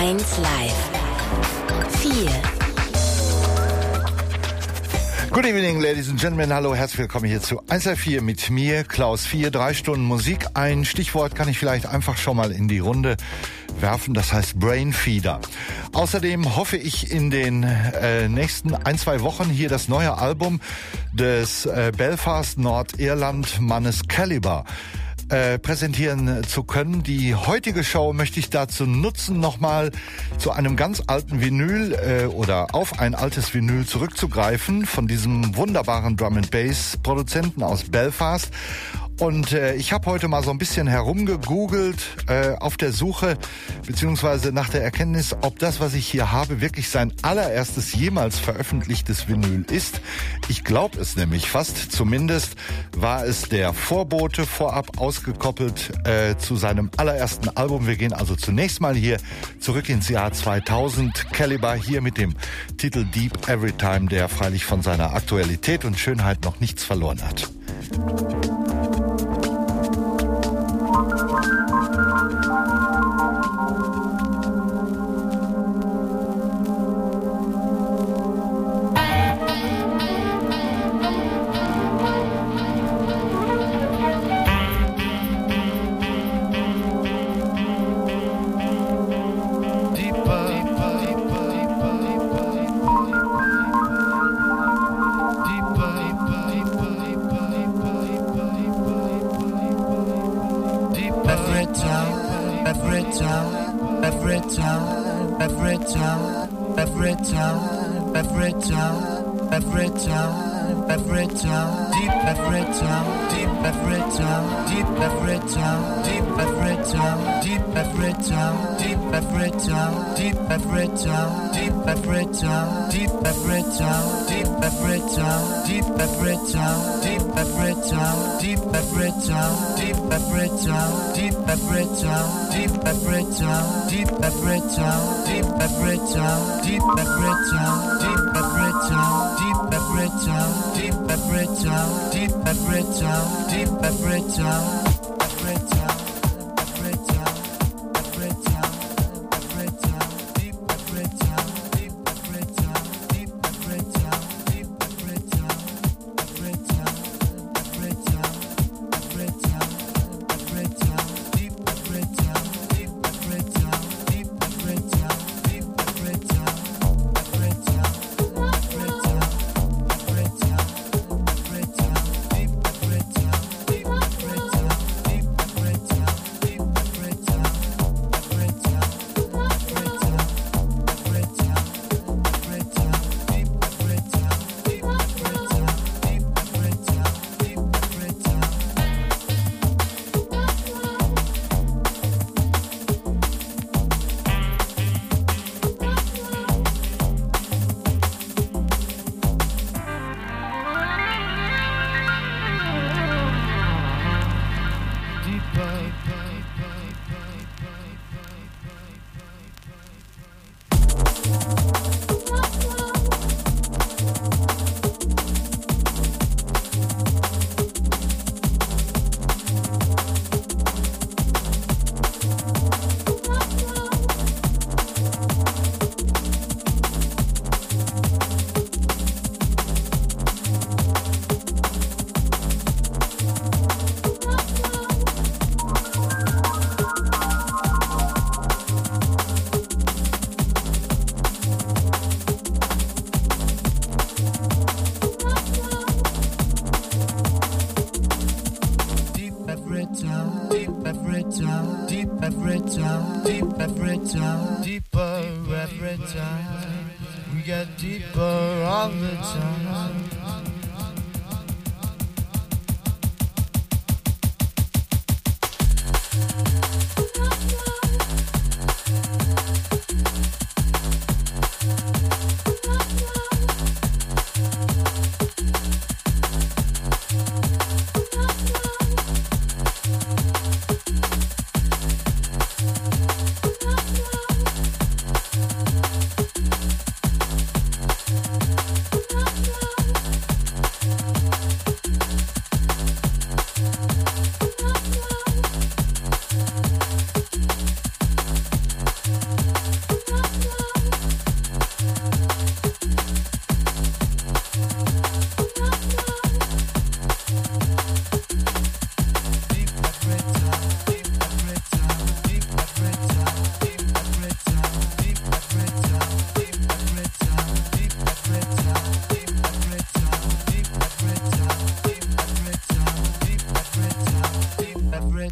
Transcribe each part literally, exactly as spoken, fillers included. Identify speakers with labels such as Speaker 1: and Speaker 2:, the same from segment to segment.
Speaker 1: eins Live. vier.
Speaker 2: Good evening, ladies and gentlemen. Hallo, herzlich willkommen hier zu eins Live vier mit mir, Klaus vier. Drei Stunden Musik. Ein Stichwort kann ich vielleicht einfach schon mal in die Runde werfen, das heißt Brainfeeder. Außerdem hoffe ich in den äh, nächsten ein, zwei Wochen hier das neue Album des äh, Belfast Nordirland Mannes Calibre Äh, präsentieren zu können. Die heutige Show möchte ich dazu nutzen, nochmal zu einem ganz alten Vinyl äh, oder auf ein altes Vinyl zurückzugreifen von diesem wunderbaren Drum-and-Bass-Produzenten aus Belfast. Und äh, ich habe heute mal so ein bisschen herumgegoogelt äh, auf der Suche beziehungsweise nach der Erkenntnis, ob das, was ich hier habe, wirklich sein allererstes jemals veröffentlichtes Vinyl ist. Ich glaube es nämlich fast. Zumindest war es der Vorbote vorab ausgekoppelt äh, zu seinem allerersten Album. Wir gehen also zunächst mal hier zurück ins Jahr zweitausend. Calibre hier mit dem Titel Deep Everytime, der freilich von seiner Aktualität und Schönheit noch nichts verloren hat.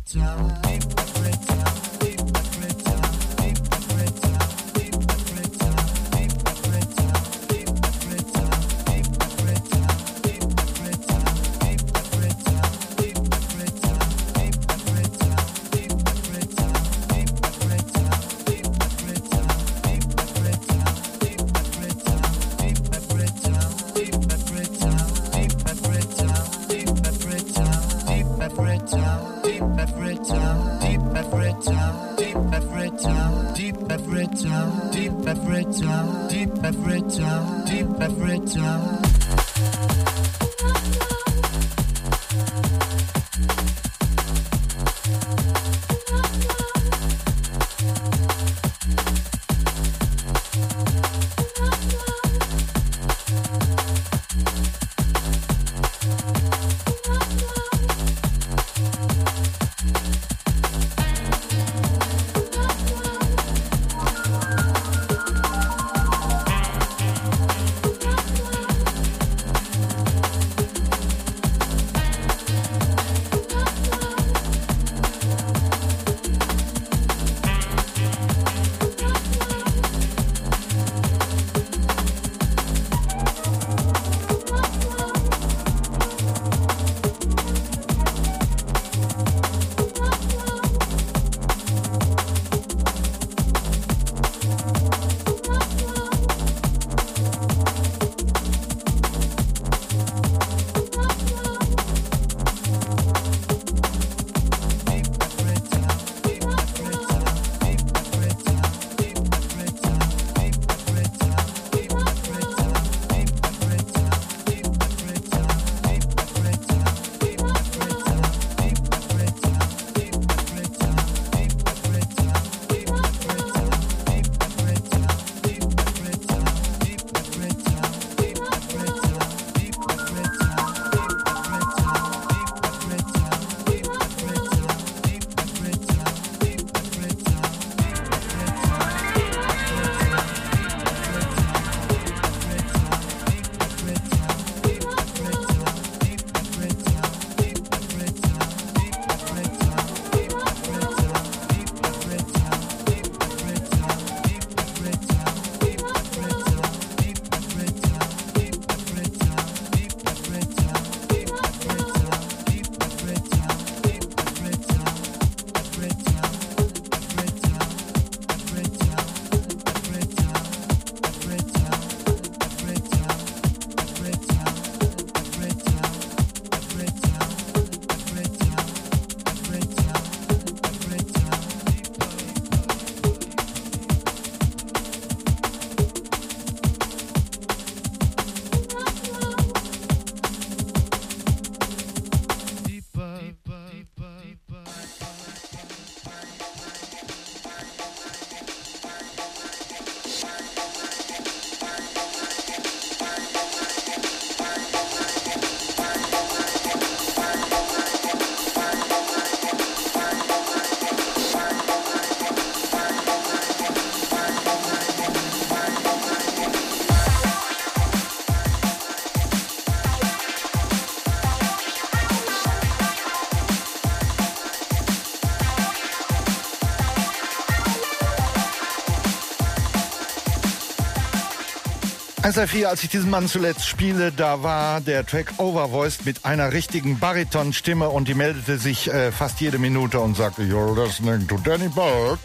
Speaker 2: eins drei vier, als ich diesen Mann zuletzt spiele, da war der Track Overvoiced mit einer richtigen Baritonstimme und die meldete sich äh, fast jede Minute und sagte, you're listening to Danny Byrd.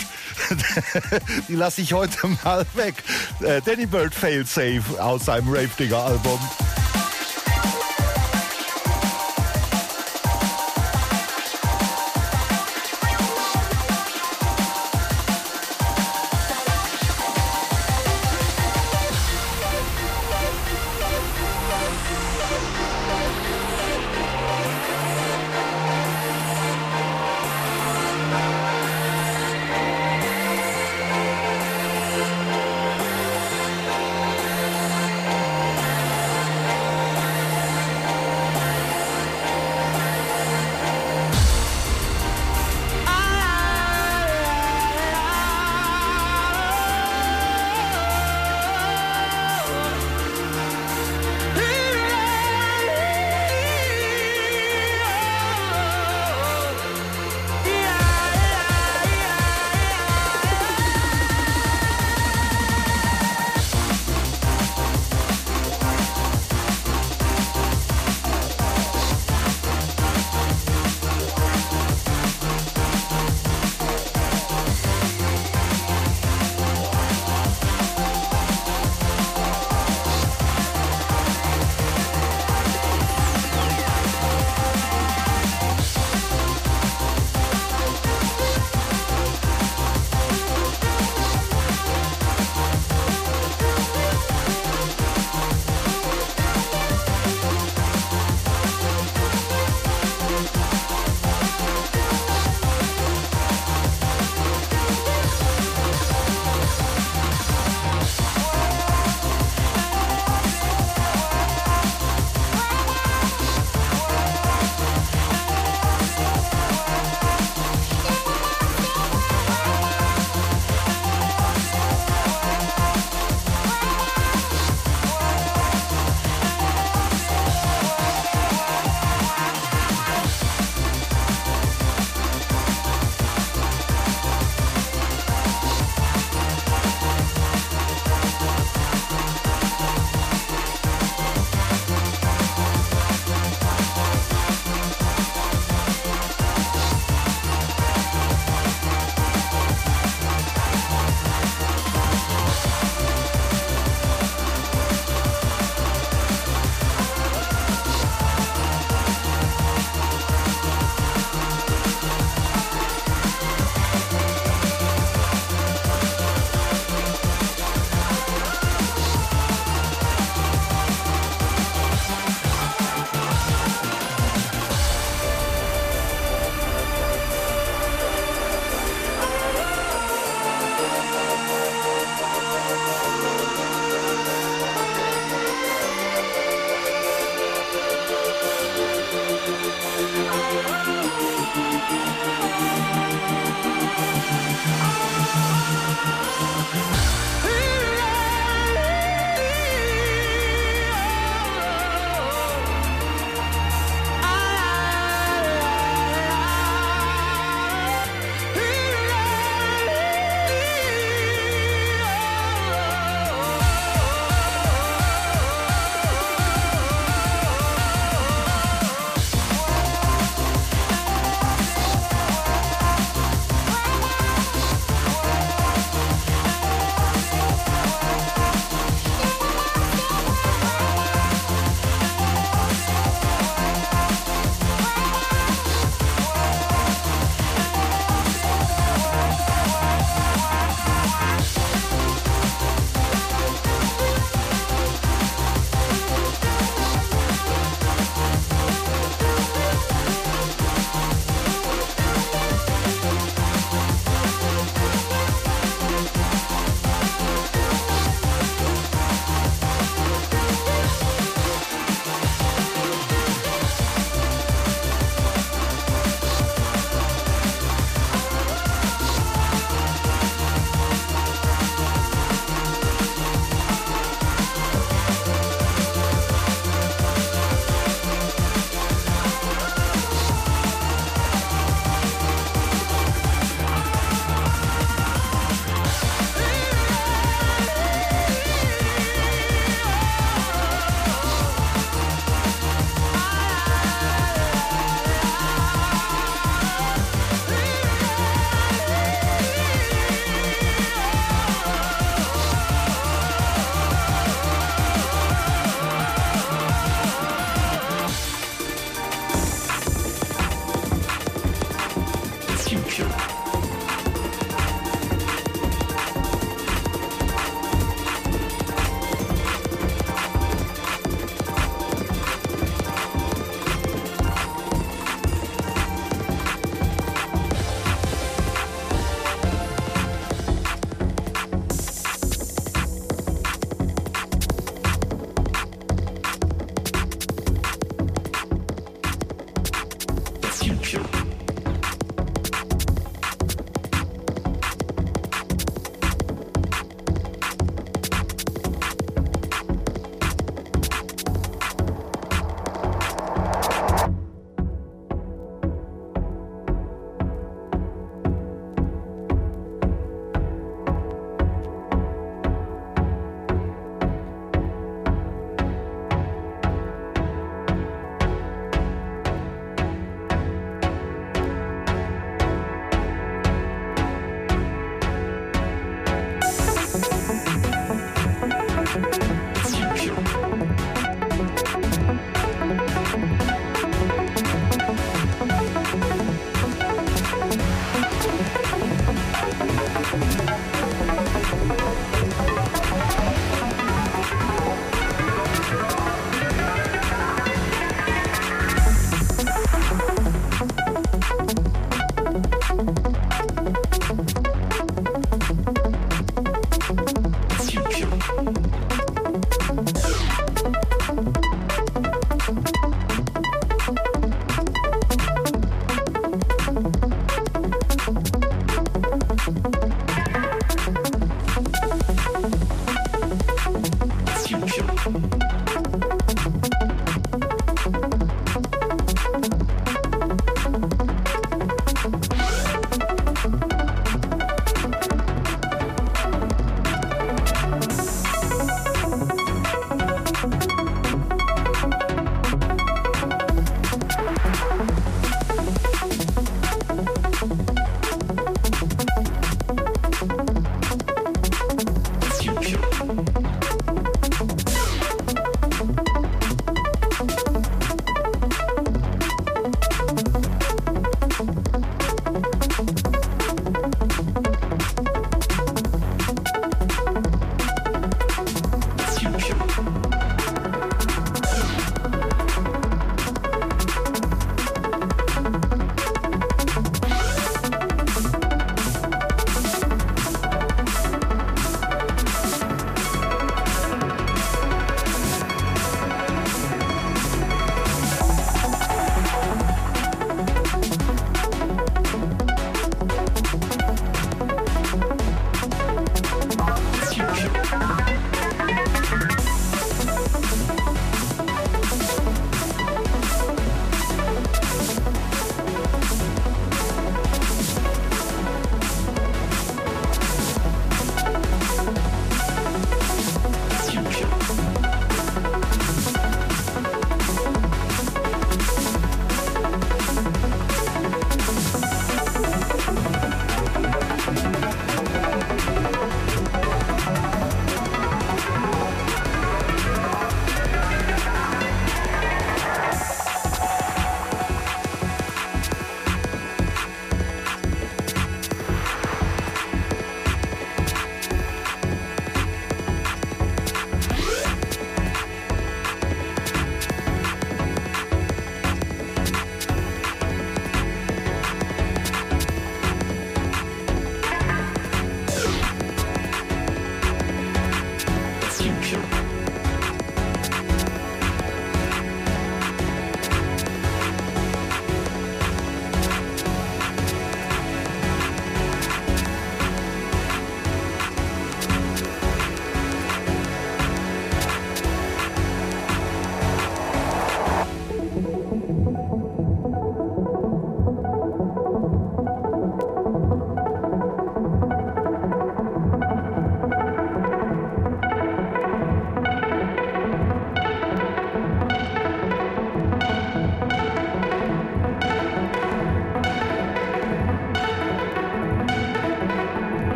Speaker 2: Die lasse ich heute mal weg. Äh, Danny Byrd Failsafe aus seinem Rave Digger Album.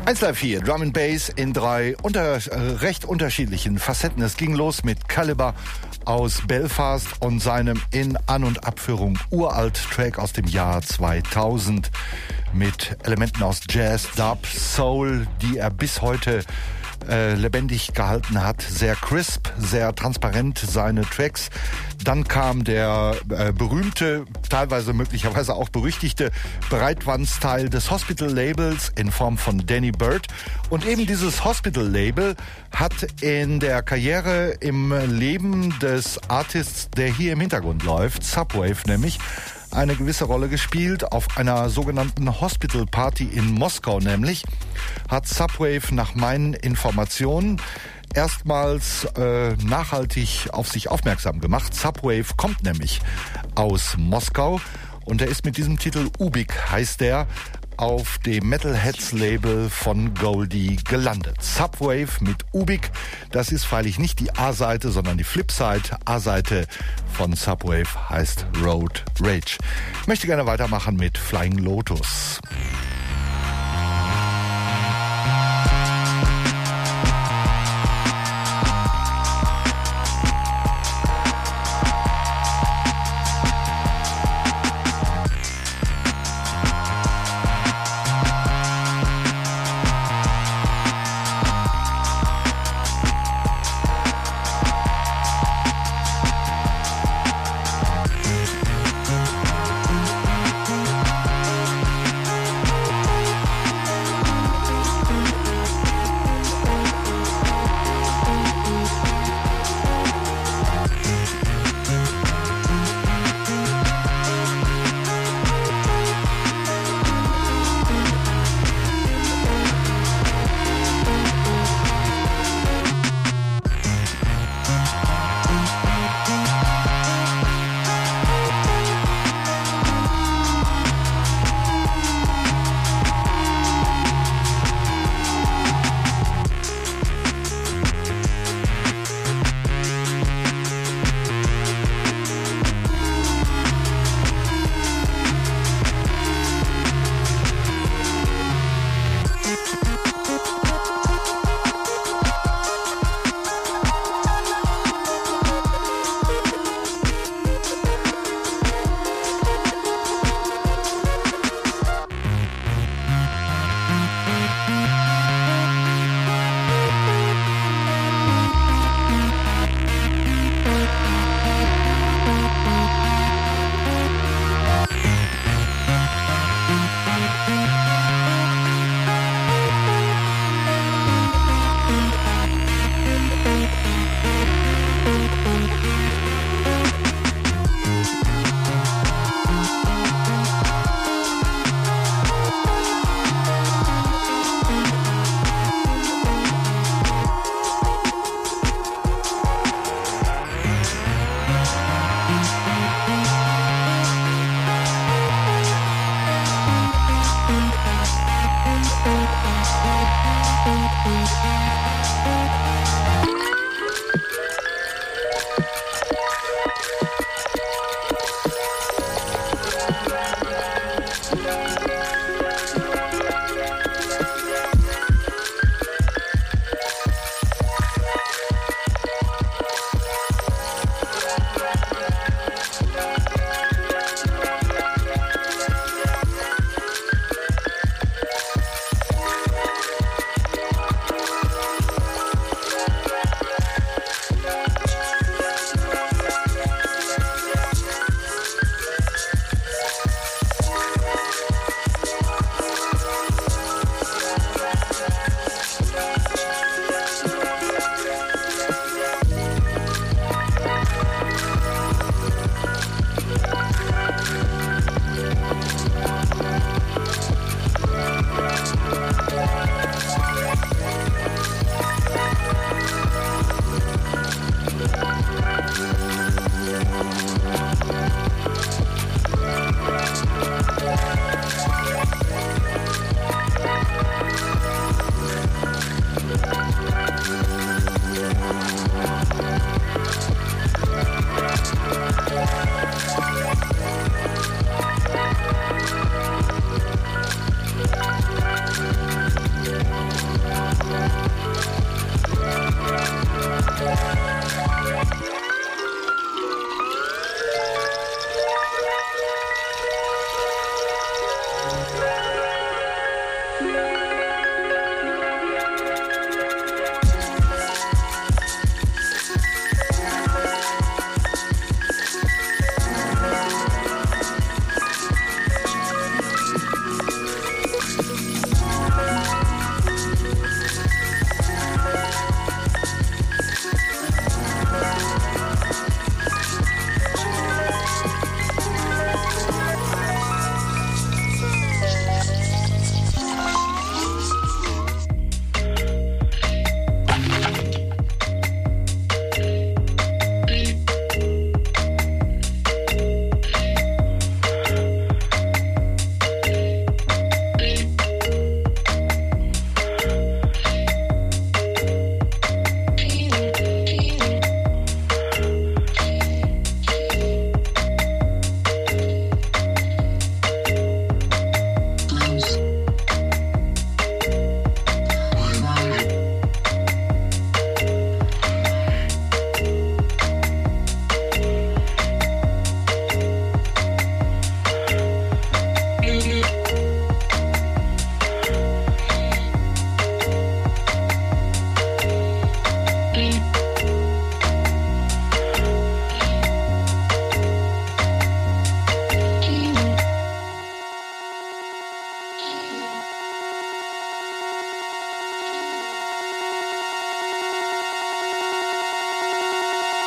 Speaker 2: eins Live vier, Drum and Bass in drei unter, äh, recht unterschiedlichen Facetten. Es ging los mit Calibre aus Belfast und seinem in An- und Abführung uralt Track aus dem Jahr zweitausend mit Elementen aus Jazz, Dub, Soul, die er bis heute äh, lebendig gehalten hat. Sehr crisp, sehr transparent seine Tracks. Dann kam der äh, berühmte, teilweise möglicherweise auch berüchtigte Breitwand-Style des Hospital-Labels in Form von Danny Byrd. Und eben dieses Hospital-Label hat in der Karriere, im Leben des Artists, der hier im Hintergrund läuft, Subwave nämlich, eine gewisse Rolle gespielt. Auf einer sogenannten Hospital Party in Moskau nämlich hat Subwave nach meinen Informationen erstmals äh, nachhaltig auf sich aufmerksam gemacht. Subwave kommt nämlich aus Moskau und er ist mit diesem Titel Ubik, heißt er, auf dem Metalheads-Label von Goldie gelandet. Subwave mit Ubik, das ist freilich nicht die A-Seite, sondern die Flip-Side. A-Seite von Subwave heißt Road Rage. Ich möchte gerne weitermachen mit Flying Lotus.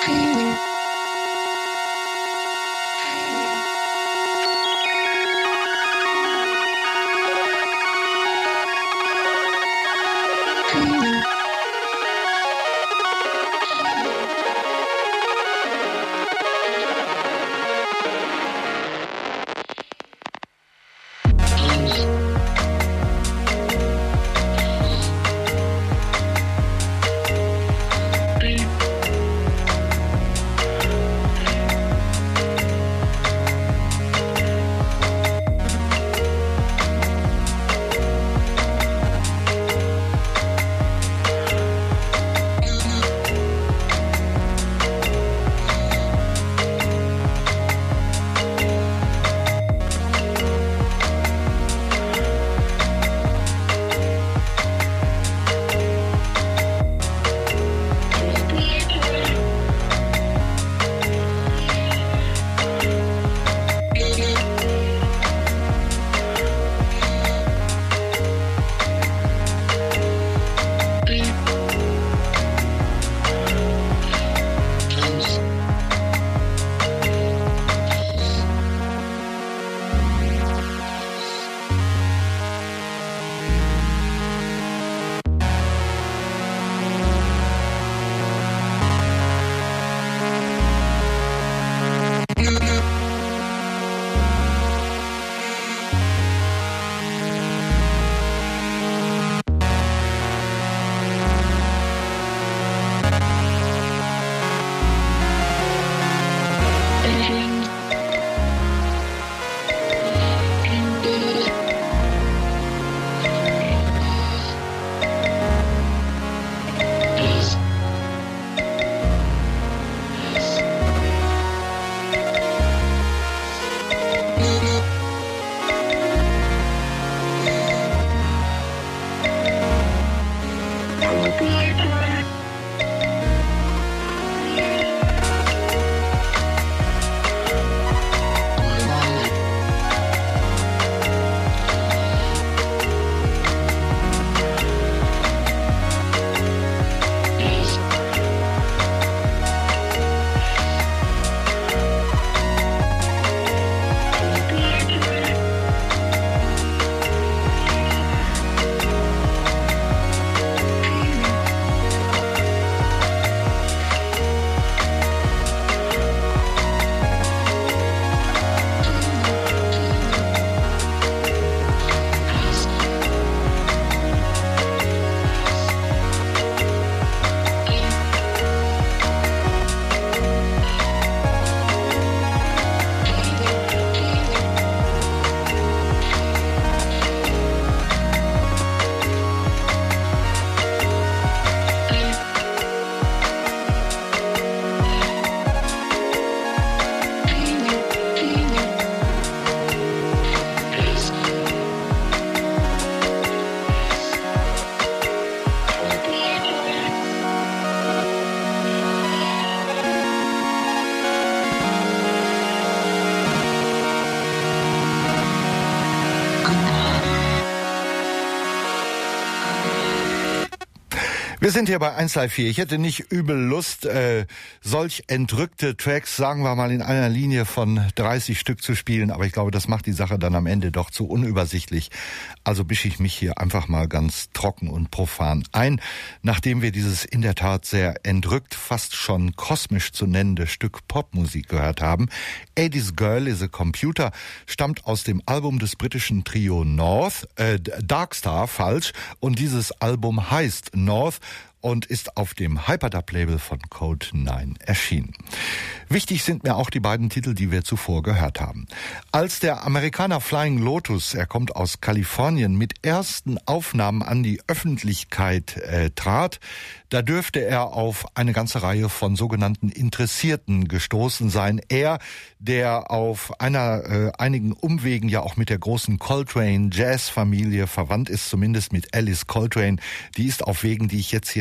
Speaker 2: Wir sind hier bei eins drei vier. Ich hätte nicht übel Lust, äh, solch entrückte Tracks, sagen wir mal, in einer Linie von dreißig Stück zu spielen. Aber ich glaube, das macht die Sache dann am Ende doch zu unübersichtlich. Also mische ich mich hier einfach mal ganz trocken und profan ein. Nachdem wir dieses in der Tat sehr entrückt, fast schon kosmisch zu nennende Stück Popmusik gehört haben. eighties Girl is a Computer stammt aus dem Album des britischen Trio North, äh, Darkstar, falsch. Und dieses Album heißt North und ist auf dem Hyperdub-Label von Code neun erschienen. Wichtig sind mir auch die beiden Titel, die wir zuvor gehört haben. Als der Amerikaner Flying Lotus, er kommt aus Kalifornien, mit ersten Aufnahmen an die Öffentlichkeit äh, trat, da dürfte er auf eine ganze Reihe von sogenannten Interessierten gestoßen sein. Er, der auf einer äh, einigen Umwegen ja auch mit der großen Coltrane-Jazz-Familie verwandt ist, zumindest mit Alice Coltrane, die ist auf Wegen, die ich jetzt hier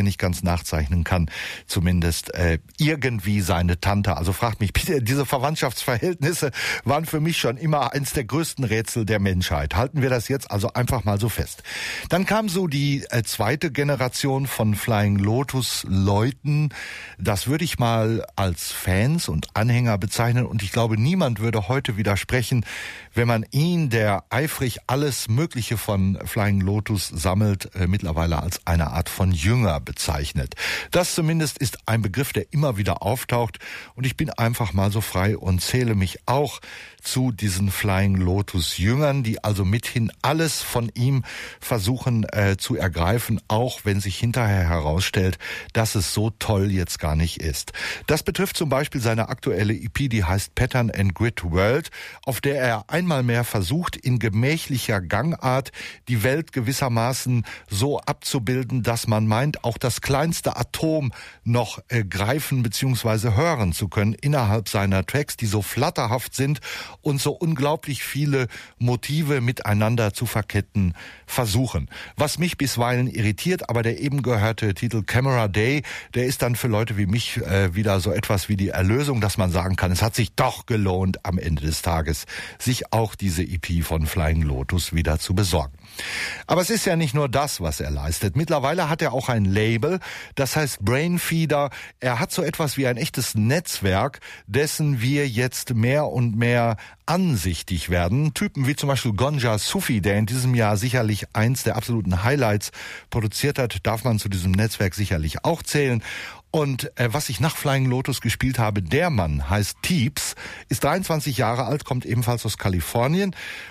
Speaker 2: nicht ganz nachzeichnen kann, zumindest äh, irgendwie seine Tante. Also fragt mich bitte, diese Verwandtschaftsverhältnisse waren für mich schon immer eins der größten Rätsel der Menschheit. Halten wir das jetzt also einfach mal so fest. Dann kam so die äh, zweite Generation von Flying Lotus Leuten. Das würde ich mal als Fans und Anhänger bezeichnen und ich glaube, niemand würde heute widersprechen, wenn man ihn, der eifrig alles Mögliche von Flying Lotus sammelt, äh, mittlerweile als eine Art von Jünger bezeichnet. Das zumindest ist ein Begriff, der immer wieder auftaucht und ich bin einfach mal so frei und zähle mich auch zu diesen Flying Lotus Jüngern, die also mithin alles von ihm versuchen äh, zu ergreifen, auch wenn sich hinterher herausstellt, dass es so toll jetzt gar nicht ist. Das betrifft zum Beispiel seine aktuelle E P, die heißt Pattern and Grid World, auf der er einmal mehr versucht, in gemächlicher Gangart die Welt gewissermaßen so abzubilden, dass man meint, auch das kleinste Atom noch äh, greifen bzw. hören zu können innerhalb seiner Tracks, die so flatterhaft sind und so unglaublich viele Motive miteinander zu verketten versuchen. Was mich bisweilen irritiert, aber der eben gehörte Titel Camera Day, der ist dann für Leute wie mich äh, wieder so etwas wie die Erlösung, dass man sagen kann, es hat sich doch gelohnt, am Ende des Tages sich auch diese E P von Flying Lotus wieder zu besorgen. Aber es ist ja nicht nur das, was er leistet. Mittlerweile hat er auch ein Label, das heißt Brainfeeder. Er hat so etwas wie ein echtes Netzwerk, dessen wir jetzt mehr und mehr ansichtig werden. Typen wie zum Beispiel Gonja Sufi, der in diesem Jahr sicherlich eins der absoluten Highlights produziert hat, darf man zu diesem Netzwerk sicherlich auch zählen. Und äh, was ich nach Flying Lotus gespielt habe, der Mann heißt Teeps, ist dreiundzwanzig Jahre alt, kommt ebenfalls aus Kalifornien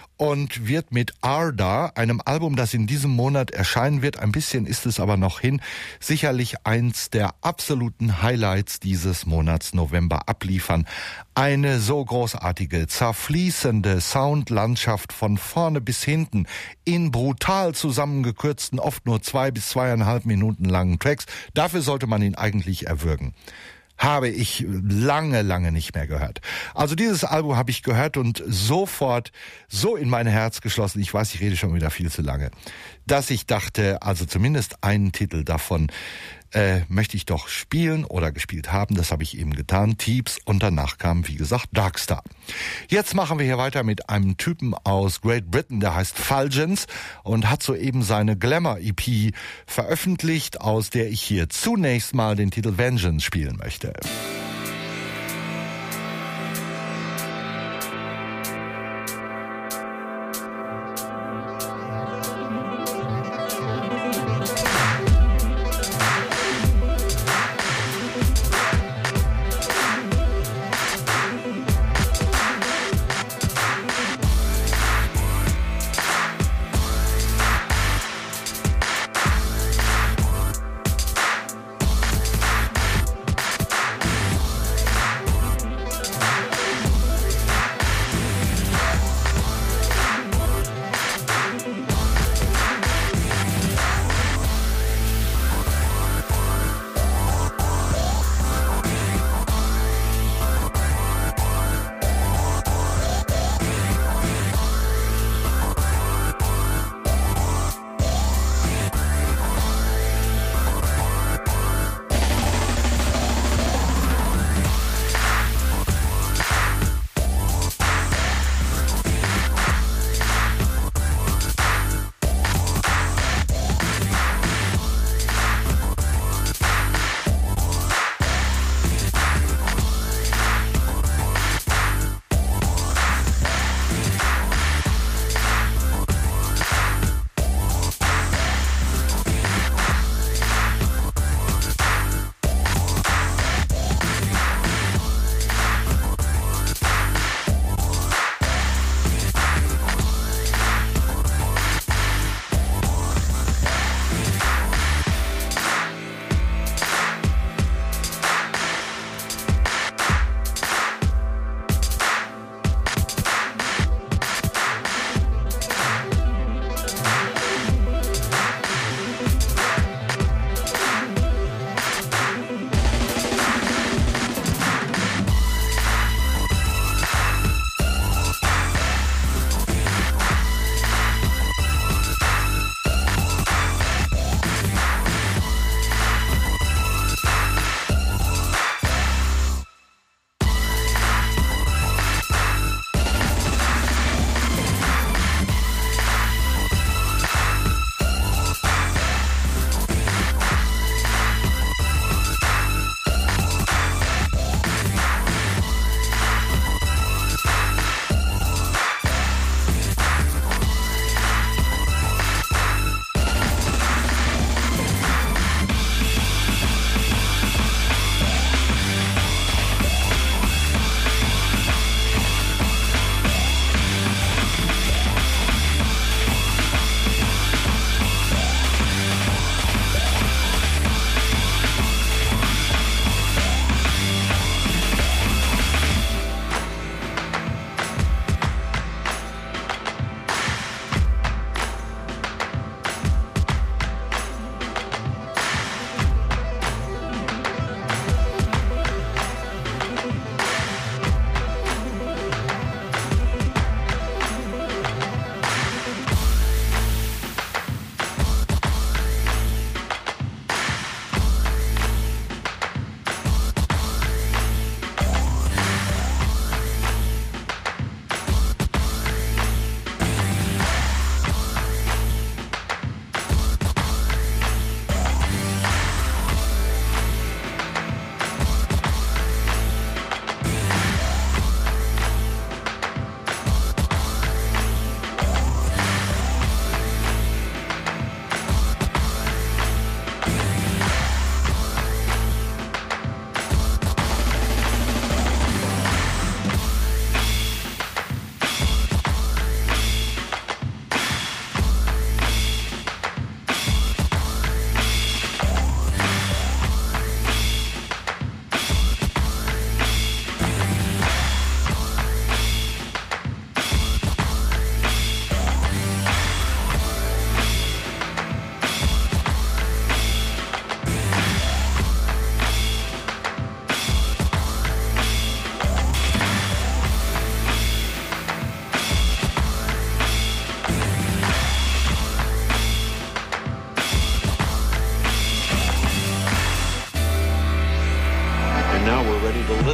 Speaker 2: und wird mit Arda, einem Album, das in diesem Monat erscheinen wird, ein bisschen ist es aber noch hin, sicherlich eins der absoluten Highlights dieses Monats November abliefern. Eine so großartige, zerfließende Soundlandschaft von vorne bis hinten in brutal zusammengekürzten, oft nur zwei bis zweieinhalb Minuten langen Tracks. Dafür sollte man ihn eigentlich erwürgen. Habe ich lange, lange nicht mehr gehört. Also dieses Album habe ich gehört und sofort so in mein Herz geschlossen, ich weiß, ich rede schon wieder viel zu lange, dass ich dachte, also zumindest einen Titel davon äh, möchte ich doch spielen oder gespielt haben. Das habe ich eben getan, Teeps, und danach kam, wie gesagt, Darkstar. Jetzt machen wir hier weiter mit einem Typen aus Great Britain, der heißt Fulgence und hat soeben seine Glamour-E P veröffentlicht, aus der ich hier zunächst mal den Titel Vengeance spielen möchte.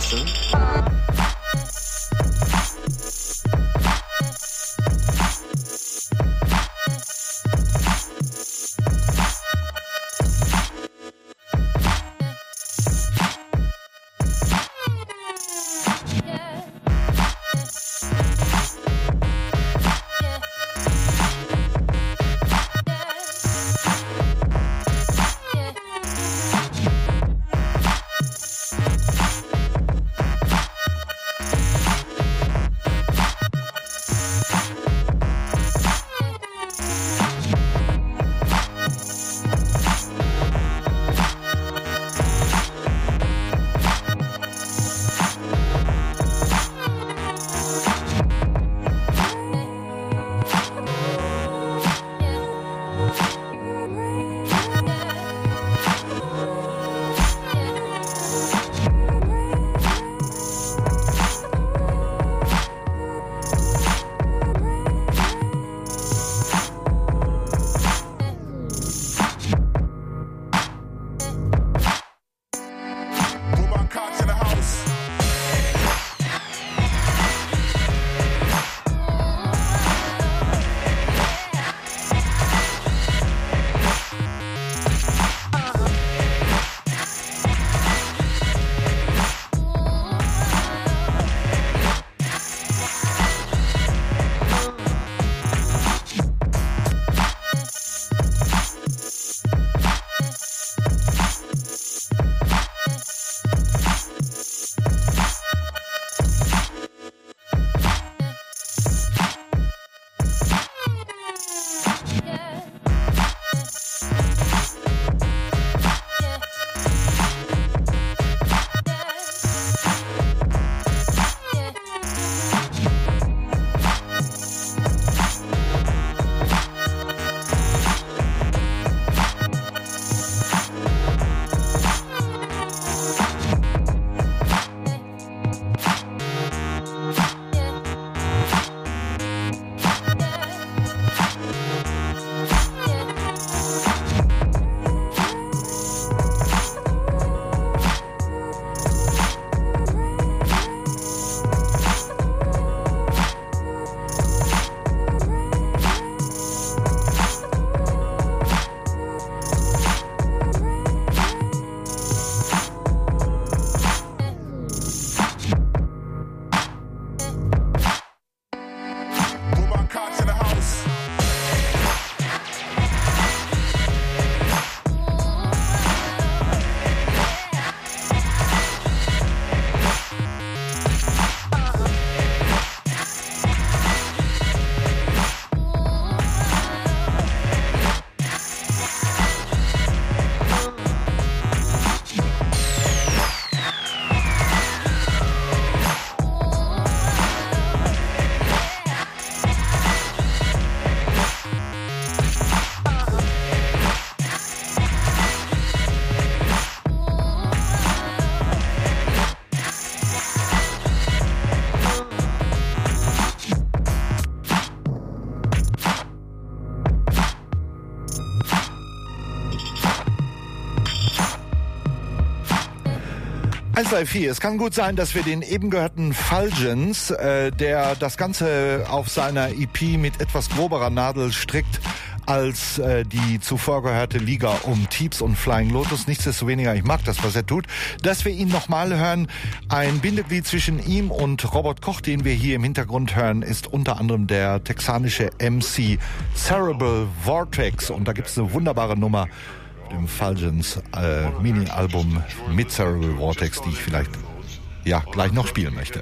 Speaker 3: listen.
Speaker 2: eins drei vier. Es kann gut sein, dass wir den eben gehörten Fulgence, äh, der das Ganze auf seiner E P mit etwas groberer Nadel strickt als äh, die zuvor gehörte Liga um Teeps und Flying Lotus. Nichtsdestoweniger, ich mag das, was er tut. Dass wir ihn nochmal hören, ein Bindeglied zwischen ihm und Robert Koch, den wir hier im Hintergrund hören, ist unter anderem der texanische M C Cerebral Vortex. Und da gibt es eine wunderbare Nummer im Fulgence äh, Mini-Album mit Cerebral Vortex, die ich vielleicht ja gleich noch spielen möchte.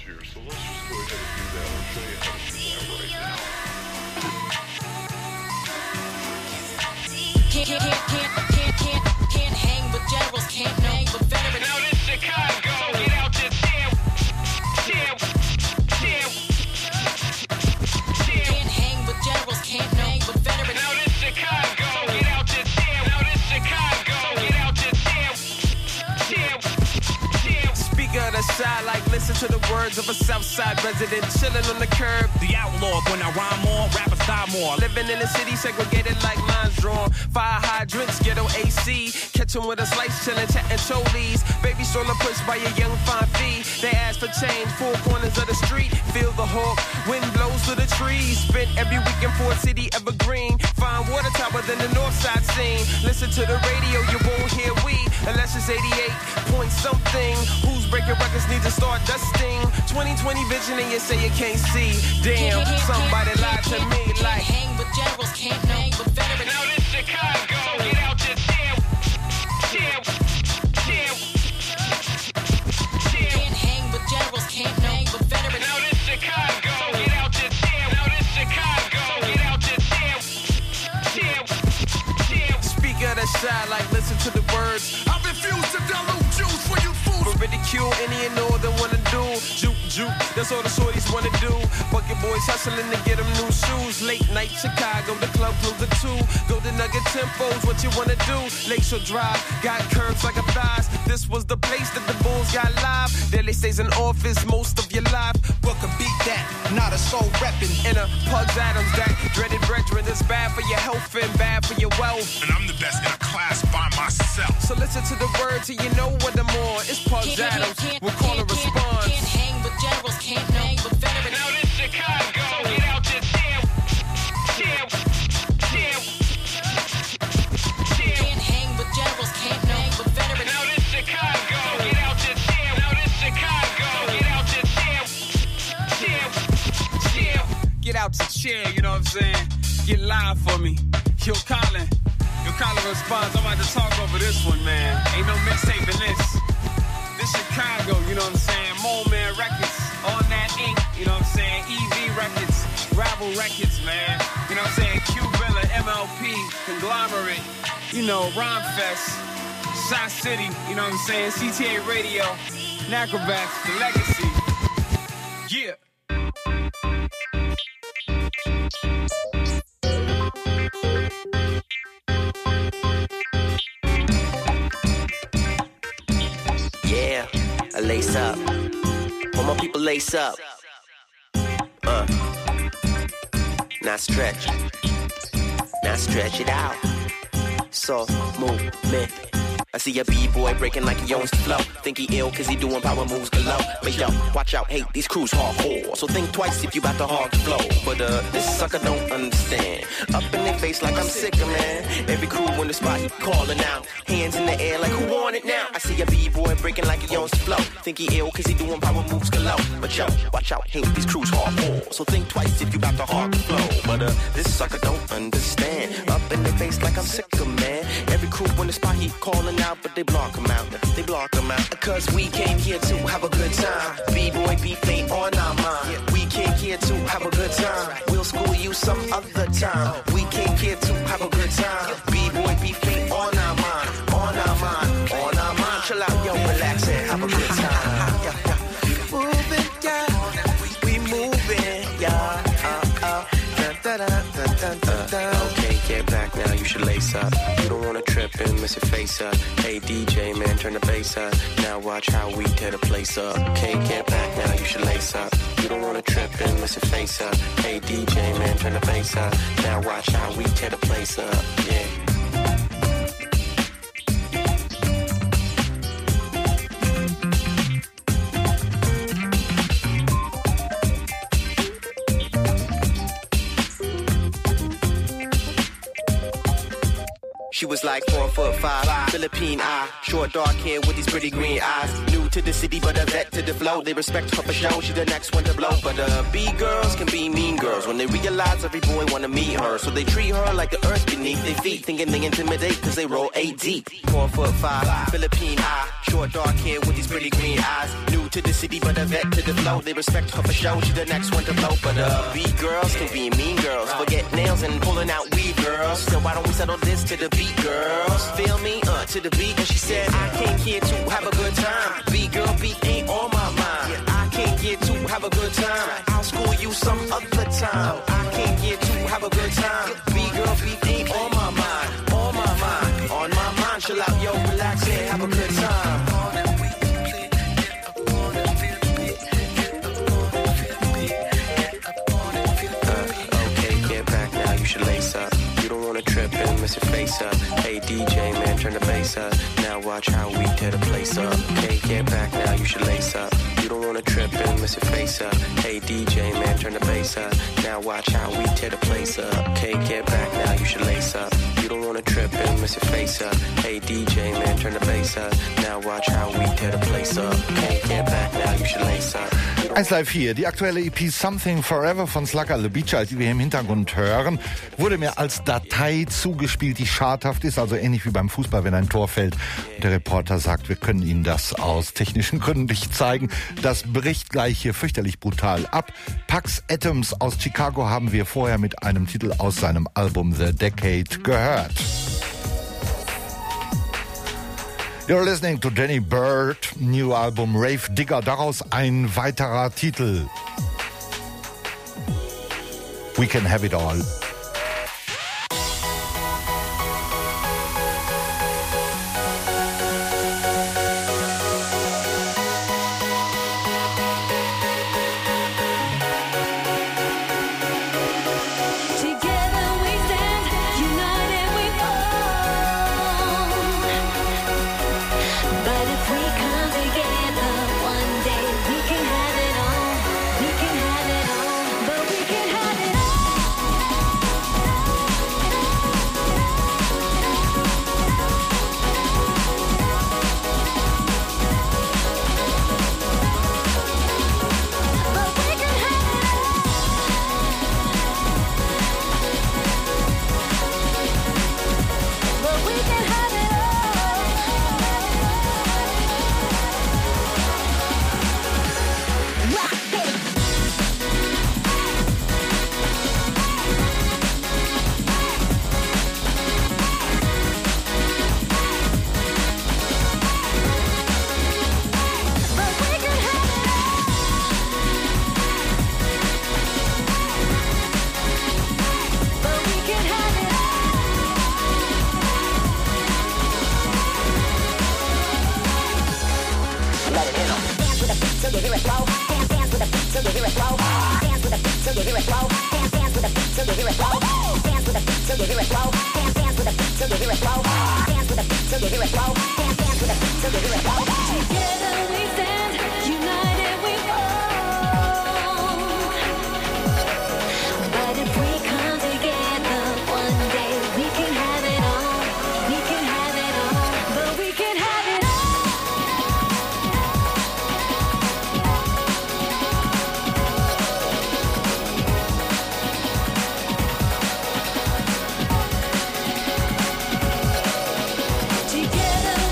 Speaker 4: Can't, can't, can't, can't, can't, can't hang with generals, can't hang with veterans. Now this Chicago, get out this damn, damn, damn, damn. Can't hang with generals, can't hang with veterans. Now this Chicago, get out this damn. Now this Chicago, get out this damn, damn, damn. Speaker of the side, like listen
Speaker 3: to the words of a Southside resident, chilling on the curb.
Speaker 5: The outlaw, when I rhyme more, rappers die more.
Speaker 3: Living in the city, segregated like lines drawn. Fire hydrants, ghetto A C. Catch 'em with a slice, chillin', chatting cholies. Baby stroller pushed by a young fine fee. They ask for change, four corners of the street. Feel the hawk, wind blows through the trees. Spent every weekend for a city evergreen. Find water tower than the north side scene. Listen to the radio, you won't hear we. Unless it's eighty-eight point something. Who's breaking records need to start dusting. twenty twenty vision and you say you can't see. Damn, somebody lied to me like.
Speaker 4: Hang with generals, can't hang with veterans.
Speaker 5: Now this Chicago, get out your chair, chair, chair, chair.
Speaker 4: Can't hang with generals, can't hang with veterans.
Speaker 5: Now this Chicago, get out your chair. Now this Chicago, get out your chair, chair, chair.
Speaker 3: Speak of the shy like listen to the words.
Speaker 5: I refuse to dilute juice for you fools.
Speaker 3: But ridicule any and all that wanna do. Juke, juke, that's all the shorties wanna do. Bucket boys hustling to get them new shoes. Late night Chicago, the club closed at two. Golden Nugget Tempos, what you wanna do? Lakeshore Drive, got curves like a thighs. This was the place that the Bulls got live. Daily stays in office most of your life.
Speaker 6: What could beat that? Not a soul reppin'.
Speaker 3: In a Pugs Adams, that dreaded brethren. It's bad for your health and bad for your wealth.
Speaker 5: And I'm the best in a class by myself.
Speaker 3: So listen to the words and you know what I'm on. It's Pugs Adams, we'll call a response.
Speaker 4: Can't hang with generals, can't hang with veterans.
Speaker 5: Now this Chicago, get out your chair, chair, chair, chair.
Speaker 4: Can't hang with generals, can't hang with veterans.
Speaker 5: Now this Chicago, get out your chair. Now this Chicago, get out your chair, chair, chair.
Speaker 3: Get out your chair, you know what I'm saying? Get live for me. Yo, Colin. Yo, Colin responds. I'm about to talk over this one, man. Ain't no mixtape in this. This Chicago, you know what I'm saying? Mole Man Records, On That Ink, you know what I'm saying? E V Records, Gravel Records, man. You know what I'm saying? Q Bella, M L P, Conglomerate, you know, Rhyme Fest, Shot City, you know what I'm saying? C T A Radio, Nacrobats, The Legacy. Yeah.
Speaker 7: Yeah, I lace up. All my people lace up. Uh. Now stretch. Now stretch it out. So, movement. I see a B-boy breaking like he owns the flow. Think he ill cause he doing power moves below. But yo, watch out, hey, these crews hardcore. So think twice if you about to hog the flow. But uh, this sucker don't understand. Up in their face like I'm sick of man. Every crew on the spot, he calling out. Hands in the air like who want it now? I see a B-boy breaking like he owns the flow. Think he ill cause he doing power moves below. But yo, watch out, hey, these crews hardcore. So think twice if you about to hog the flow. But uh, this sucker don't understand. Up in their face like I'm sick of man. Every crew on the spot, he calling out, but they block him out. They block him out. Cause we came here to have a good time. B-boy beef ain't on our mind. We came here to have a good time. We'll school you some other time. We came here to have a good time. B-boy beef ain't on our mind. On our mind. On our mind. Chill out, yo, relax and have a good time. Moving, yeah. We moving, yeah. Uh, uh. Da, da, da, da, da, da. Okay, get back now, you should lace up. You don't wanna trip and miss your face up. Hey D J, man, turn the bass up. Now watch how we tear the place up. Okay, get back now, you should lace up. You don't wanna trip and miss your face up. Hey D J, man, turn the bass up. Now watch how we tear the place up. Yeah. She was like four foot five, Philippine eye, short dark hair with these pretty green eyes. New to the city, but a vet to the flow. They respect her for show, she the next one to blow. But uh, B-girls can be mean girls when they realize every boy wanna meet her. So they treat her like the earth beneath their feet, thinking they intimidate cause they roll eight deep. Four foot five, Philippine eye, short dark hair with these pretty green eyes. New to the city, but a vet to the flow. They respect her for show, she the next one to blow. But uh, B-girls can be mean girls, forget nails and pulling out weed girls. So why don't we settle this to the beat? Girls, feel me, uh, to the beat. And she said, I came here to have a good time. B-girl beat ain't on my mind. I came here to have a good time. I'll school you some other time. I came here to have a good time. B-girl beat ain't on my mind. On my mind, on my mind. Chill out, yo, relax and have a good time. mess your face up. Hey D J, man, turn the bass up. Now watch how we tear the place up. Okay, get back now, you should lace up. You don't wanna trip and mess your face up. Hey D J, man, turn the bass up. Now watch how we tear the place up. Okay, get back now, you should lace up. You don't wanna trip and mess your face up. Hey D J, man, turn the bass up. Now watch how we tear the place up. Okay, get back now, you should lace up.
Speaker 2: eins Live vier, die aktuelle E P Something Forever von Slugger the Beacher, die wir im Hintergrund hören, wurde mir als Datei zugespielt, die schadhaft ist, also ähnlich wie beim Fußball, wenn ein Tor fällt und der Reporter sagt, wir können Ihnen das aus technischen Gründen nicht zeigen. Das bricht gleich hier fürchterlich brutal ab. Pax Adams aus Chicago haben wir vorher mit einem Titel aus seinem Album The Decade gehört. You're listening to Danny Bird, new album Rave Digger, daraus ein weiterer Titel. We Can Have It All.
Speaker 8: Together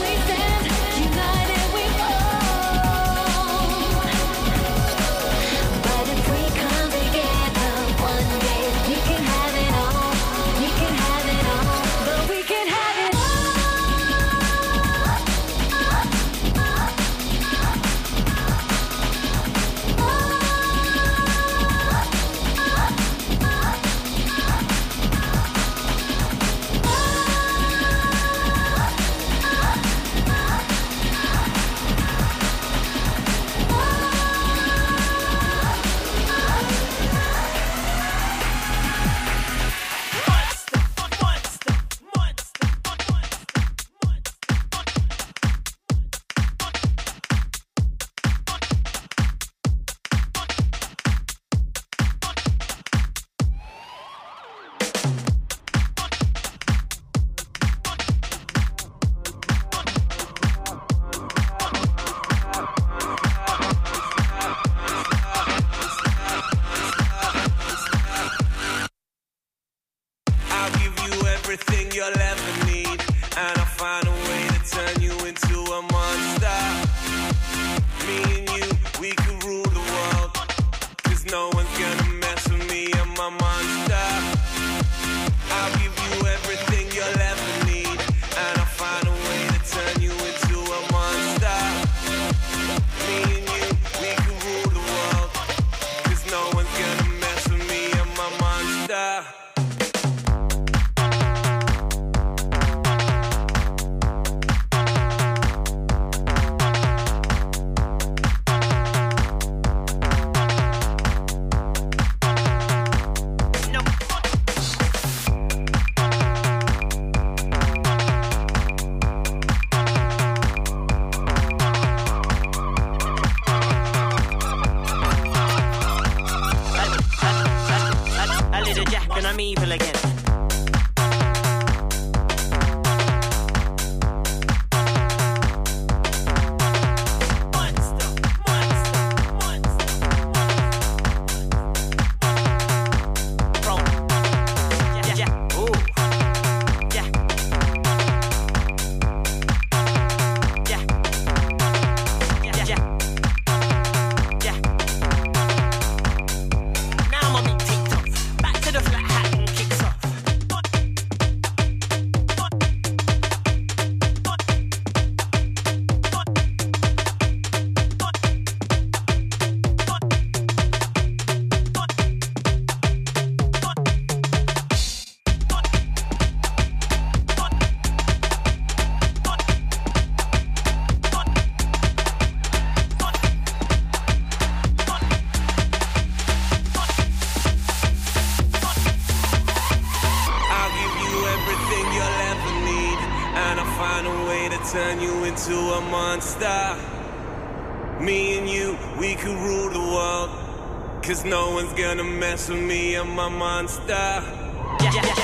Speaker 3: find a way to turn you into a monster. Me and you, we could rule the world. Cause no one's gonna mess with me, I'm a monster. Yeah, yeah, yeah.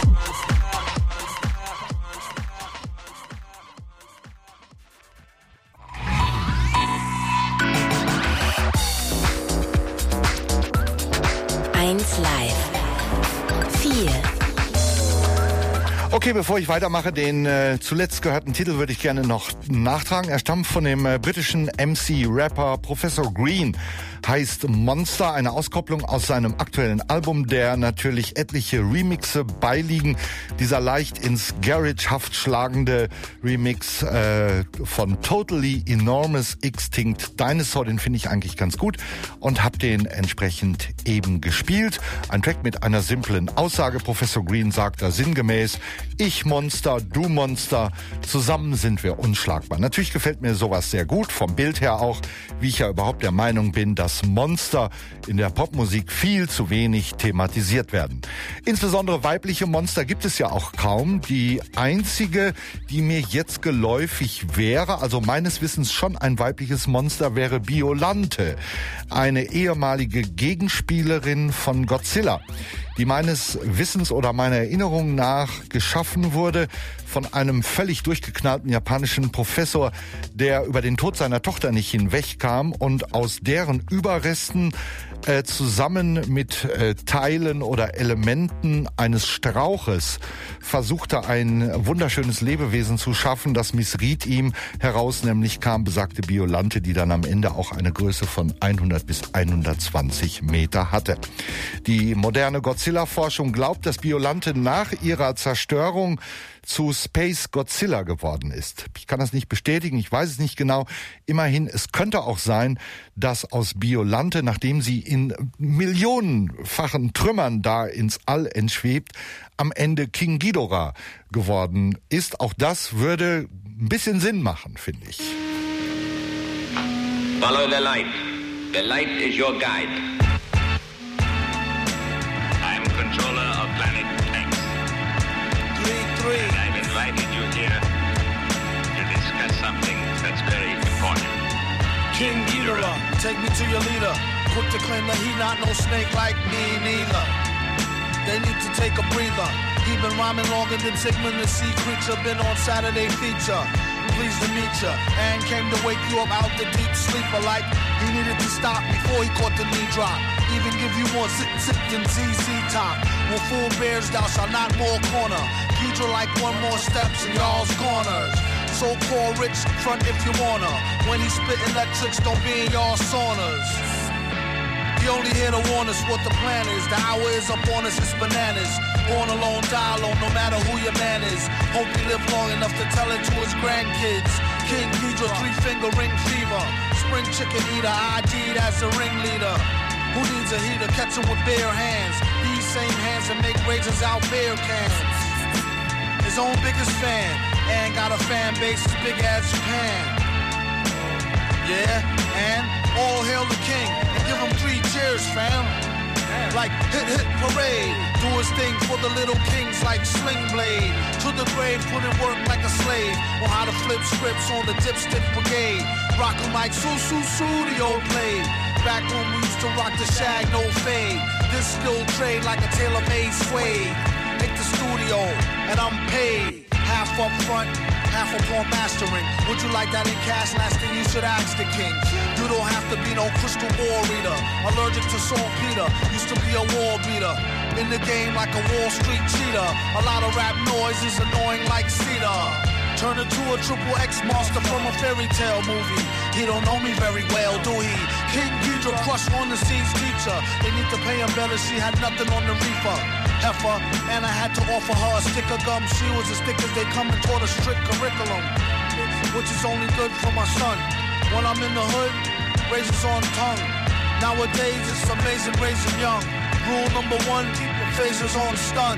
Speaker 1: eins live. vier.
Speaker 2: Okay, bevor ich weitermache, den äh, zuletzt gehörten Titel würde ich gerne noch nachtragen. Er stammt von dem äh, britischen M C-Rapper Professor Green, heißt Monster, eine Auskopplung aus seinem aktuellen Album, der natürlich etliche Remixe beiliegen. Dieser leicht ins Garage-haft schlagende Remix äh, von Totally Enormous Extinct Dinosaur, den finde ich eigentlich ganz gut und habe den entsprechend eben gespielt. Ein Track mit einer simplen Aussage. Professor Green sagt da sinngemäß: Ich Monster, du Monster, zusammen sind wir unschlagbar. Natürlich gefällt mir sowas sehr gut, vom Bild her auch, wie ich ja überhaupt der Meinung bin, dass Monster in der Popmusik viel zu wenig thematisiert werden. Insbesondere weibliche Monster gibt es ja auch kaum. Die einzige, die mir jetzt geläufig wäre, also meines Wissens schon ein weibliches Monster, wäre Biolante, eine ehemalige Gegenspielerin von Godzilla, die meines Wissens oder meiner Erinnerung nach geschaffen wurde von einem völlig durchgeknallten japanischen Professor, der über den Tod seiner Tochter nicht hinwegkam und aus deren Überresten äh, zusammen mit äh, Teilen oder Elementen eines Strauches versuchte, ein wunderschönes Lebewesen zu schaffen. Das missriet ihm. Heraus nämlich kam besagte Biolante, die dann am Ende auch eine Größe von hundert bis hundertzwanzig Meter hatte. Die moderne Godzilla-Forschung glaubt, dass Biolante nach ihrer Zerstörung zu Space Godzilla geworden ist. Ich kann das nicht bestätigen, ich weiß es nicht genau. Immerhin, es könnte auch sein, dass aus Biolante, nachdem sie in millionenfachen Trümmern da ins All entschwebt, am Ende King Ghidorah geworden ist. Auch das würde ein bisschen Sinn machen, finde ich.
Speaker 5: Follow the light. The light is your guide. I'm controller of Planet X.
Speaker 6: Three,
Speaker 5: And I've invited you here to discuss something that's very important.
Speaker 6: King Ghidorah, take me to your leader. Quick to claim that he not no snake like me neither. They need to take a breather. He been rhyming longer than Sigmund the Sea Creature. Been on Saturday feature. Pleased to meet ya. And came to wake you up out the deep sleeper. Like he needed to stop before he caught the knee drop. Even give you more sit sit than Z Z Top. When full bears thou shall not more corner. Ghidra like one more steps in y'all's corners. So-called rich front if you wanna. When he spit electrics, don't be in y'all saunas. He only here to warn us what the plan is. The hour is up on us, it's bananas. Born alone, die alone, no matter who your man is. Hope he live long enough to tell it to his grandkids. King Ghidra, three-finger ring fever. Spring chicken eater, I D'd as the ringleader. Who needs a heater? Catch him with bare hands. These same hands that make raisins out beer cans. His own biggest fan, and got a fan base as big as Japan. Yeah, and all hail the king, and give him three cheers, fam. Like hit hit parade, do his thing for the little kings like Sling Blade. To the grave, put in work like a slave. On how to flip scripts on the dipstick brigade. Rock 'em like Su Su Studio played. Back when we used to rock the shag, no fade. This skill trade like a tailor-made suede. Make the studio, and I'm paid. Half up front, half upon mastering. Would you like that in cash? Last thing you should ask the king. You don't have to be no crystal ball reader. Allergic to saltpeter, used to be a wall beater. In the game like a Wall Street cheater. A lot of rap noise is annoying like cedar. Turn into a triple X monster from a fairy tale movie. He don't know me very well, do he? King Ghidra crush on the seas teacher. They need to pay him better, she had nothing on the reefer. Heifer, and I had to offer her a stick of gum. She was as thick as they come and taught a strict curriculum, which is only good for my son. When I'm in the hood, razors on tongue. Nowadays it's amazing raising young. Rule number one, keep your phasers on stun.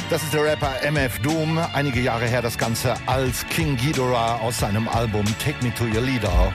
Speaker 2: Das ist der Rapper M F Doom. Einige Jahre her das Ganze als King Ghidorah aus seinem Album Take Me to Your Leader.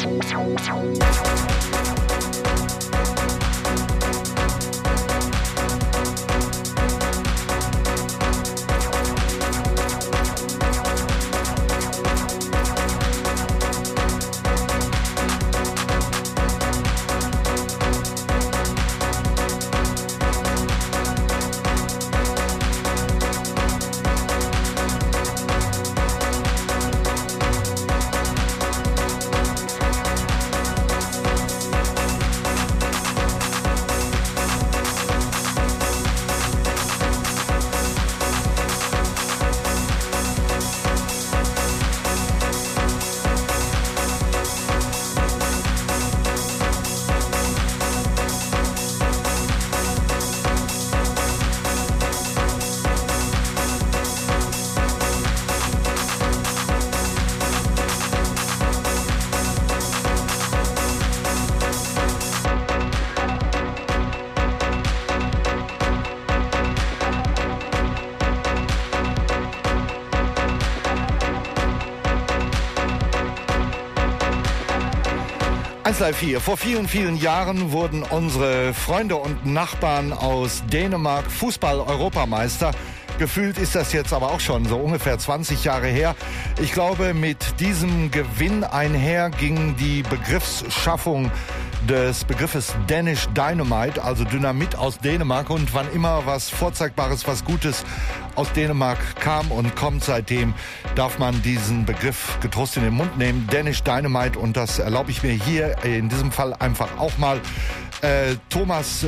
Speaker 2: eins Live vier. Vor vielen, vielen Jahren wurden unsere Freunde und Nachbarn aus Dänemark Fußball-Europameister. Gefühlt ist das jetzt aber auch schon so ungefähr zwanzig Jahre her. Ich glaube, mit diesem Gewinn einher ging die Begriffsschaffung des Begriffes Danish Dynamite, also Dynamit aus Dänemark. Und wann immer was Vorzeigbares, was Gutes aus Dänemark kam und kommt seitdem, darf man diesen Begriff getrost in den Mund nehmen. Danish Dynamite, und das erlaube ich mir hier in diesem Fall einfach auch mal. Äh, Thomas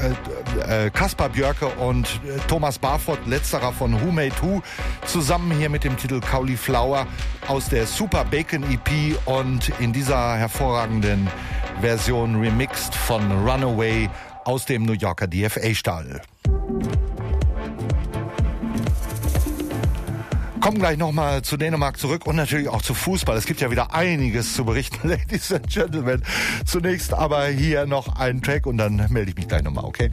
Speaker 2: B- äh, äh, Kaspar Björke und äh, Thomas Barford, letzterer von Who Made Who, zusammen hier mit dem Titel Cauliflower aus der Super Bacon E P und in dieser hervorragenden Version remixed von Runaway aus dem New Yorker D F A-Stall. Kommen gleich nochmal zu Dänemark zurück und natürlich auch zu Fußball. Es gibt ja wieder einiges zu berichten, Ladies and Gentlemen. Zunächst aber hier noch einen Track und dann melde ich mich gleich nochmal, okay?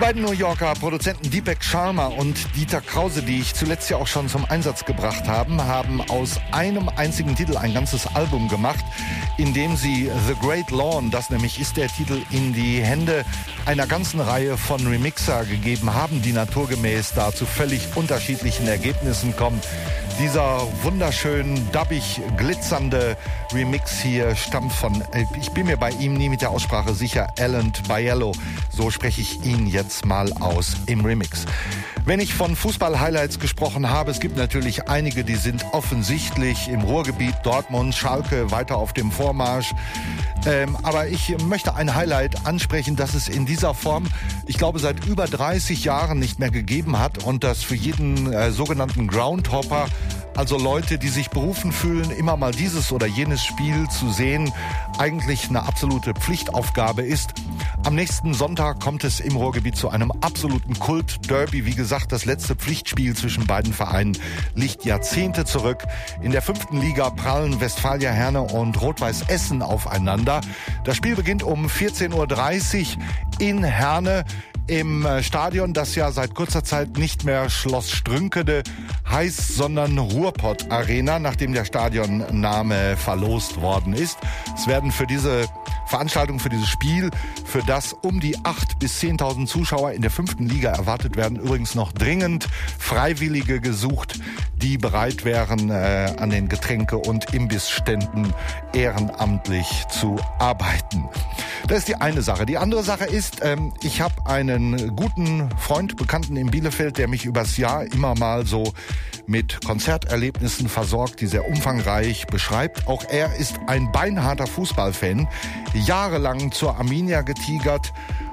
Speaker 2: beiden New Yorker Produzenten Deepak Sharma und Dieter Krause, die ich zuletzt ja auch schon zum Einsatz gebracht habe, haben aus einem einzigen Titel ein ganzes Album gemacht, in dem sie The Great Lawn, das nämlich ist der Titel, in die Hände einer ganzen Reihe von Remixer gegeben haben, die naturgemäß da zu völlig unterschiedlichen Ergebnissen kommen. Dieser wunderschön, dubbig, glitzernde Remix hier stammt von, ich bin mir bei ihm nie mit der Aussprache sicher, Alan Biello. So spreche ich ihn jetzt mal aus im Remix. Wenn ich von Fußball-Highlights gesprochen habe, es gibt natürlich einige, die sind offensichtlich im Ruhrgebiet, Dortmund, Schalke, weiter auf dem Vormarsch. Ähm, aber ich möchte ein Highlight ansprechen, das es in dieser Form, ich glaube, seit über dreißig Jahren nicht mehr gegeben hat und das für jeden äh, sogenannten Groundhopper, also Leute, die sich berufen fühlen, immer mal dieses oder jenes Spiel zu sehen, eigentlich eine absolute Pflichtaufgabe ist. Am nächsten Sonntag kommt es im Ruhrgebiet zu einem absoluten Kult-Derby. Wie gesagt, das letzte Pflichtspiel zwischen beiden Vereinen liegt Jahrzehnte zurück. In der fünften Liga prallen Westfalia Herne und Rot-Weiß Essen aufeinander. Das Spiel beginnt um vierzehn Uhr dreißig in Herne im Stadion, das ja seit kurzer Zeit nicht mehr Schloss Strünkede heißt, sondern Ruhrpott Arena, nachdem der Stadionname verlost worden ist. Es werden für diese Veranstaltung, für dieses Spiel, für das um die acht bis zehntausend Zuschauer in der fünften Liga erwartet werden, übrigens noch dringend Freiwillige gesucht, die bereit wären, äh, an den Getränke- und Imbissständen ehrenamtlich zu arbeiten. Das ist die eine Sache. Die andere Sache ist, ähm, ich habe einen guten Freund, Bekannten in Bielefeld, der mich übers Jahr immer mal so mit Konzerterlebnissen versorgt, die sehr umfangreich beschreibt. Auch er ist ein beinharter Fußballfan, jahrelang zur Arminia getigert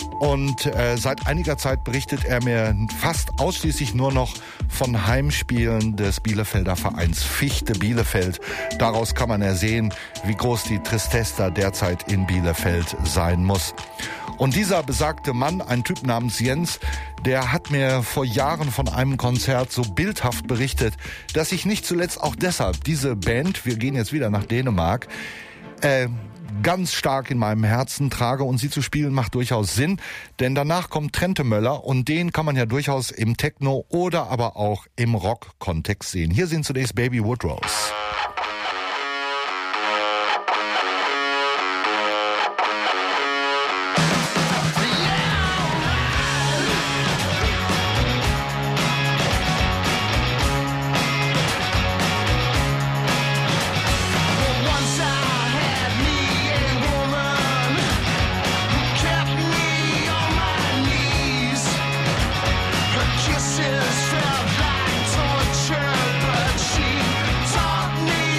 Speaker 2: und äh, seit einiger Zeit berichtet er mir fast ausschließlich nur noch von Heimspielen des Bielefelder Vereins Fichte Bielefeld. Daraus kann man ersehen, wie groß die Tristesse derzeit in Bielefeld sein muss. Und dieser besagte Mann, ein Typ namens Jens, der hat mir vor Jahren von einem Konzert so bildhaft berichtet, dass ich nicht zuletzt auch deshalb diese Band, wir gehen jetzt wieder nach Dänemark, äh, ganz stark in meinem Herzen trage, und sie zu spielen macht durchaus Sinn, denn danach kommt Trente Möller und den kann man ja durchaus im Techno oder aber auch im Rock-Kontext sehen. Hier sind zunächst Baby Woodrose.
Speaker 8: Kisses felt like torture, but she taught me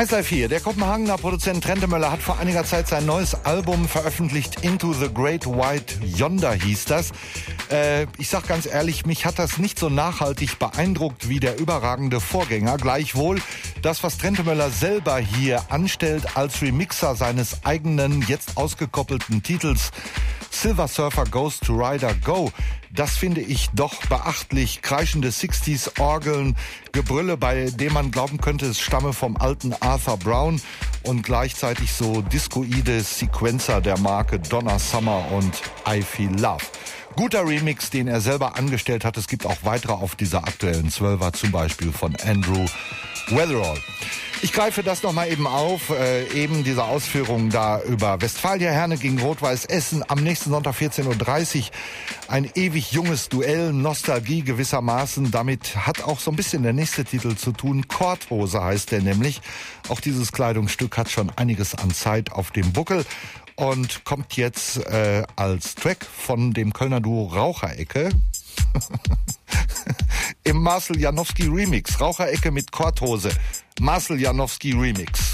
Speaker 2: eins drei vier. Der Kopenhagener Produzent Trentemøller hat vor einiger Zeit sein neues Album veröffentlicht. Into the Great White Yonder hieß das. Äh, ich sag ganz ehrlich, mich hat das nicht so nachhaltig beeindruckt wie der überragende Vorgänger. Gleichwohl, das, was Trentemøller selber hier anstellt als Remixer seines eigenen, jetzt ausgekoppelten Titels Silver Surfer Goes to Rider Go, das finde ich doch beachtlich. Kreischende sechziger Orgeln, Gebrülle, bei dem man glauben könnte, es stamme vom alten Arthur Brown, und gleichzeitig so discoide Sequenzer der Marke Donna Summer und I Feel Love. Guter Remix, den er selber angestellt hat. Es gibt auch weitere auf dieser aktuellen Zwölfer, zum Beispiel von Andrew Weatherall. Ich greife das nochmal eben auf, äh, eben diese Ausführungen da über Westfalia Herne gegen Rot-Weiß Essen am nächsten Sonntag vierzehn Uhr dreißig. Ein ewig junges Duell, Nostalgie gewissermaßen. Damit hat auch so ein bisschen der nächste Titel zu tun. Korthose heißt der nämlich. Auch dieses Kleidungsstück hat schon einiges an Zeit auf dem Buckel und kommt jetzt äh, als Track von dem Kölner Duo Raucherecke im Marcel Janowski Remix. Raucherecke mit Korthose. Marcel Janowski Remix.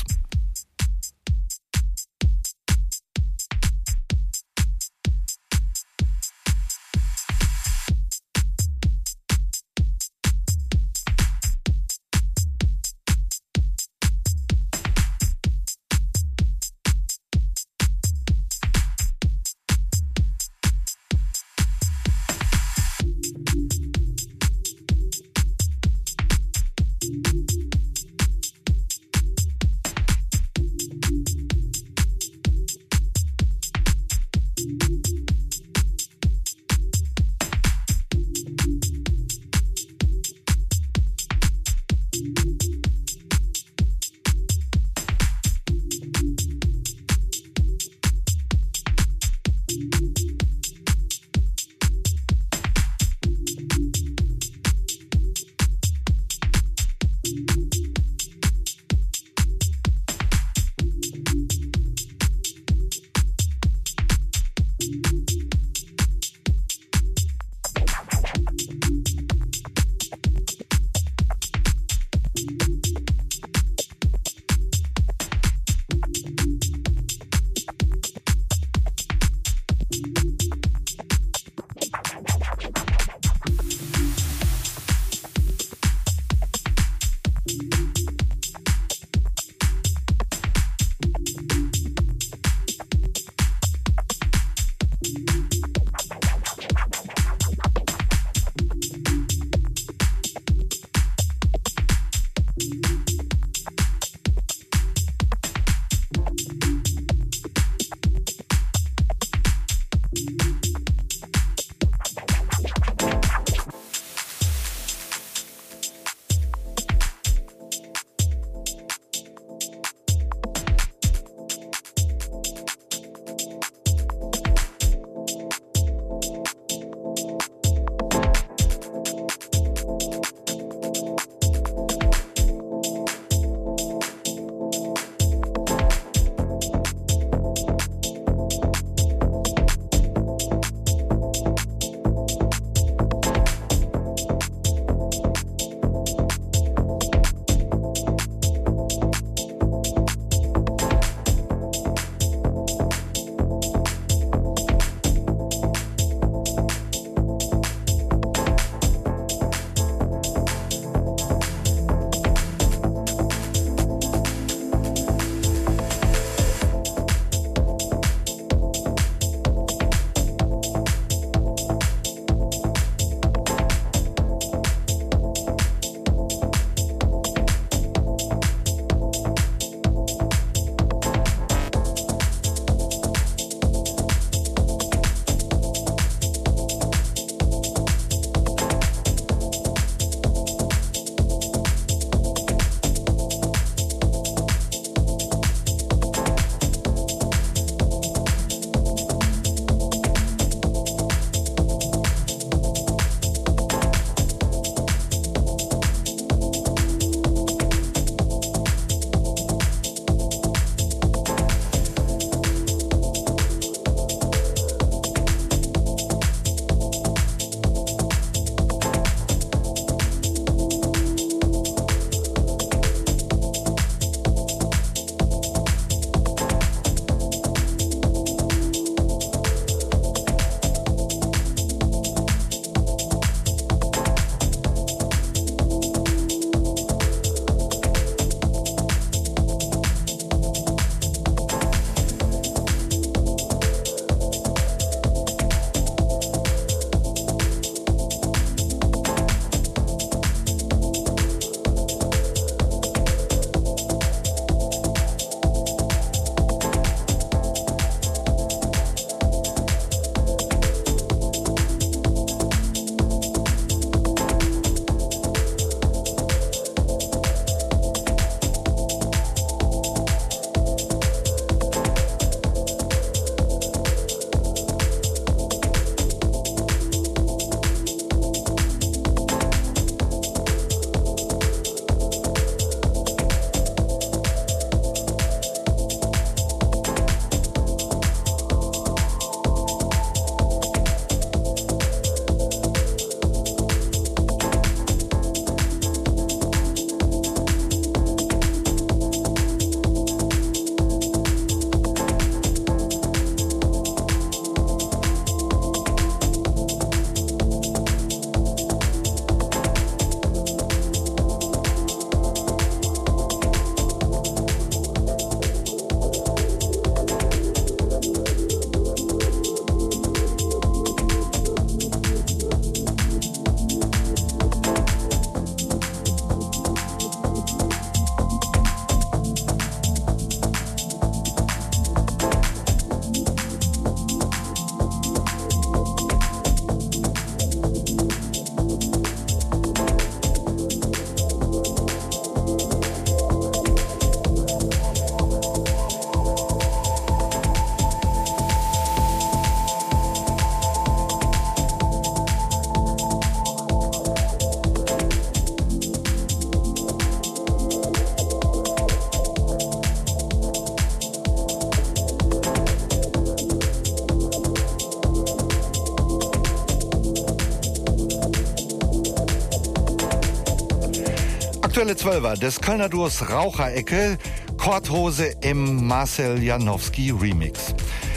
Speaker 2: Aktuelle Zwölfer des Kölner Duos Raucherecke, Korthose im Marcel Janowski Remix.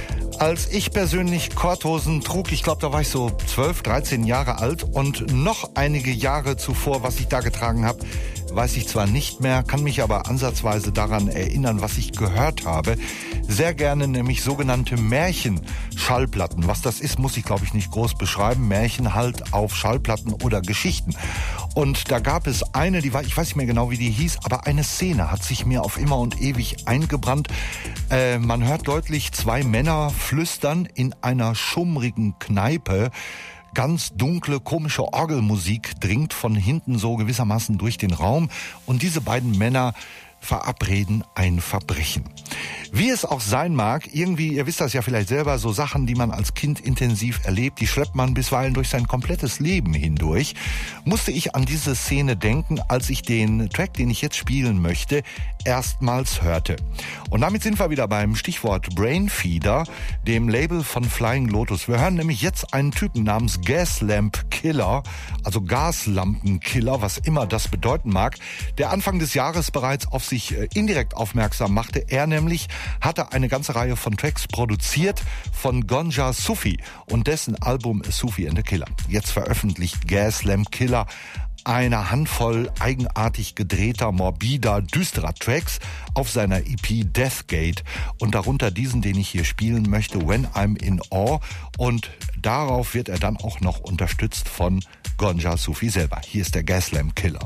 Speaker 2: Als ich persönlich Korthosen trug, ich glaube, da war ich so zwölf, dreizehn Jahre alt und noch einige Jahre zuvor, was ich da getragen habe, weiß ich zwar nicht mehr, kann mich aber ansatzweise daran erinnern, was ich gehört habe. Sehr gerne nämlich sogenannte Märchen-Schallplatten. Was das ist, muss ich glaube ich nicht groß beschreiben. Märchen halt auf Schallplatten oder Geschichten. Und da gab es eine, die war, ich weiß nicht mehr genau, wie die hieß, aber eine Szene hat sich mir auf immer und ewig eingebrannt. Äh, man hört deutlich zwei Männer flüstern in einer schummrigen Kneipe. Ganz dunkle, komische Orgelmusik dringt von hinten so gewissermaßen durch den Raum. Und diese beiden Männer verabreden ein Verbrechen. Wie es auch sein mag, irgendwie, ihr wisst das ja vielleicht selber, so Sachen, die man als Kind intensiv erlebt, die schleppt man bisweilen durch sein komplettes Leben hindurch, musste ich an diese Szene denken, als ich den Track, den ich jetzt spielen möchte, erstmals hörte. Und damit sind wir wieder beim Stichwort Brainfeeder, dem Label von Flying Lotus. Wir hören nämlich jetzt einen Typen namens Gaslamp Killer, also Gaslampenkiller, was immer das bedeuten mag, der Anfang des Jahres bereits auf sich indirekt aufmerksam machte. Er nämlich hatte eine ganze Reihe von Tracks produziert von Gonja Sufi und dessen Album Sufi and the Killer. Jetzt veröffentlicht Gaslamp Killer eine Handvoll eigenartig gedrehter, morbider, düsterer Tracks auf seiner E P Deathgate und darunter diesen, den ich hier spielen möchte, When I'm in Awe, und darauf wird er dann auch noch unterstützt von Gonja Sufi selber. Hier ist der Gaslamp Killer.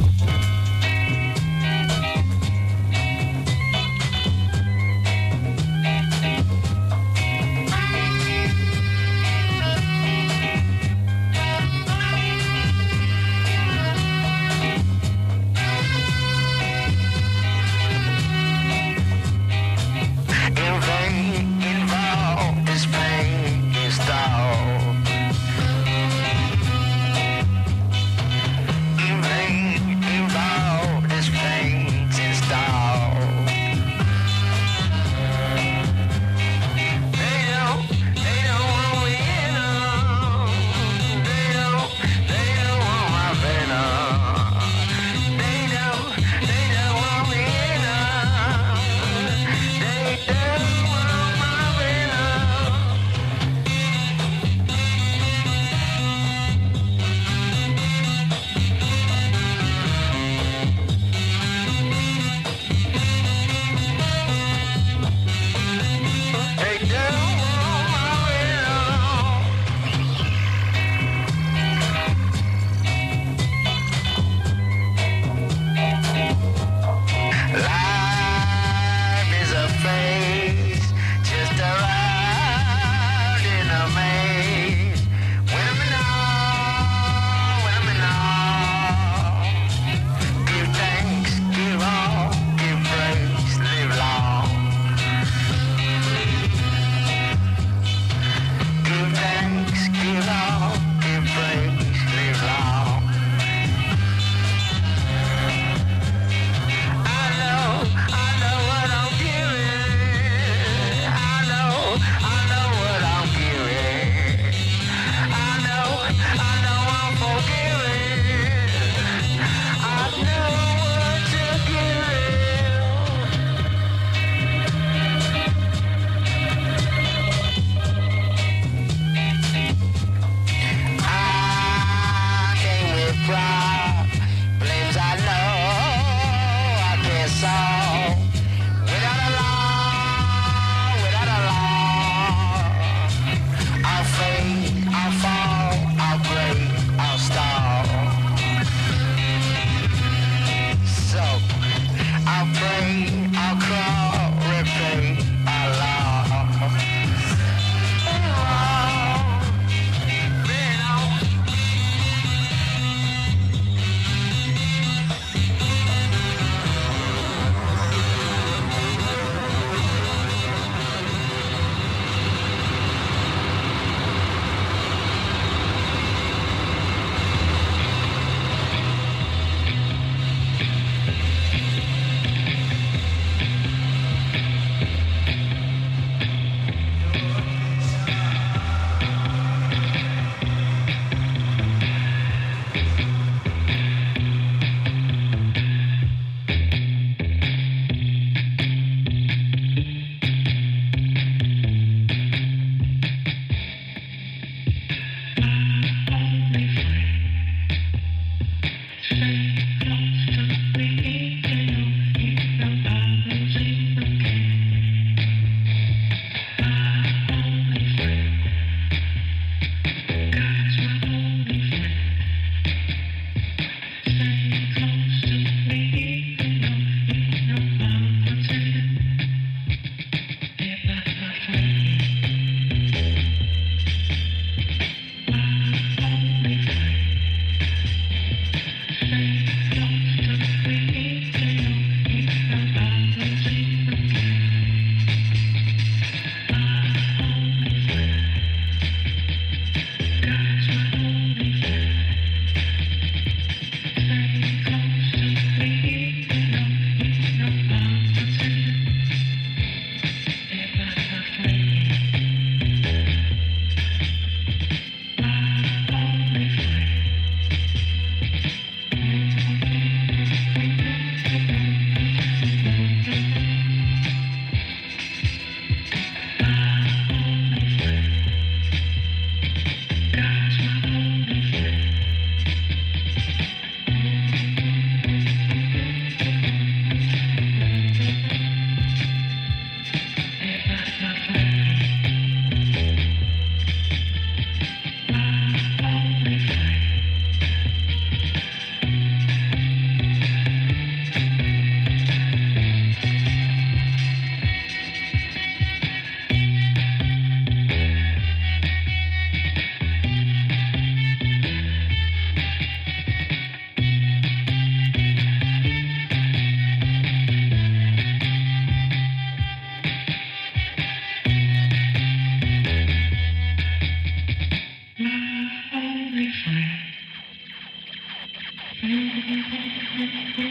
Speaker 8: If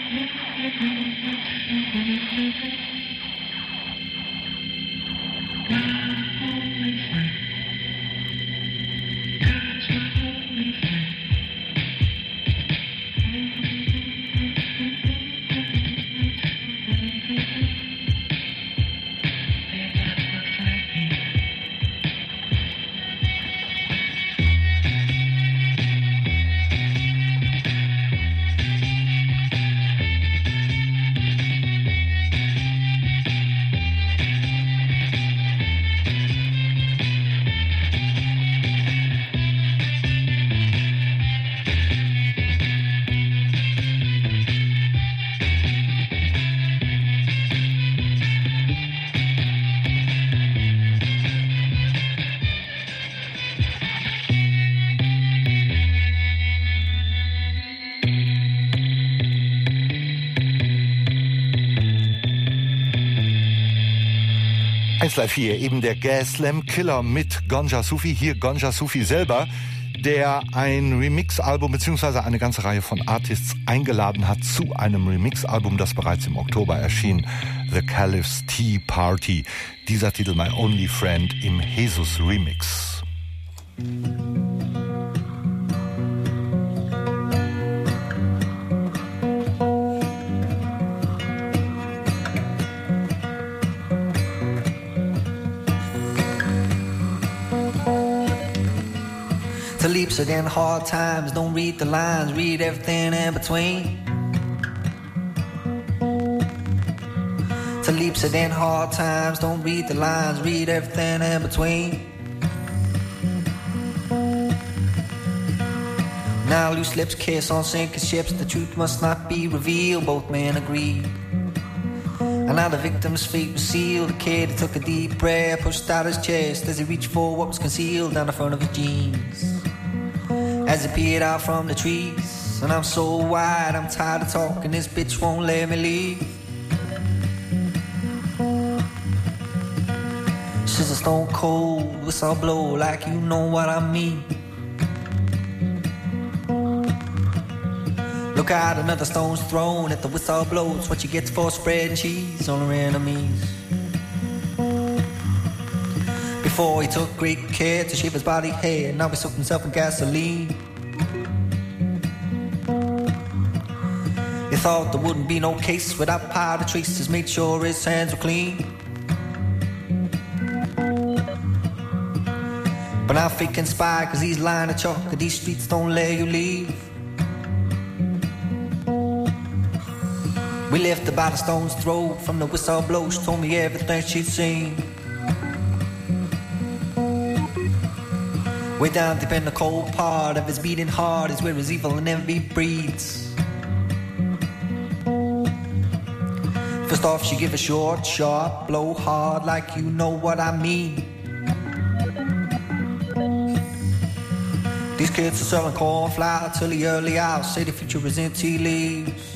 Speaker 2: eins drei vier, eben der Gaslamp Killer mit Ganja Sufi, hier Ganja Sufi selber, der ein Remix-Album bzw. eine ganze Reihe von Artists eingeladen hat zu einem Remix-Album, das bereits im Oktober erschien, The Caliph's Tea Party. Dieser Titel My Only Friend im Jesus Remix.
Speaker 8: Leaps again, hard times, don't read the lines, read everything in between. To leaps again, hard times, don't read the lines, read everything in between. Now loose lips kiss on sinking ships, the truth must not be revealed, both men agreed. And now the victim's fate was sealed. The kid he took a deep breath, pushed out his chest as he reached for what was concealed down the front of his jeans. As he peered out from the trees, and I'm so wide, I'm tired of talking, this bitch won't let me leave. She's a stone cold whistle blow, like you know what I mean. Look out, another stone's thrown at the whistle blows, what you get for spreading cheese on her enemies. Before he took great care to shave his body hair, now he soaked himself in gasoline. He thought there wouldn't be no case without powder traces, made sure his hands were clean. But now fake and spy, cause he's lying to chalk, these streets don't let you leave. We left about a stone's throw from the whistle blow, she told me everything she'd seen. Way down deep in the cold part of his beating heart is where his evil and envy breeds. First off, she give a short, sharp blow hard, like you know what I mean. These kids are selling corn flour till the early hours, say the future is in tea leaves.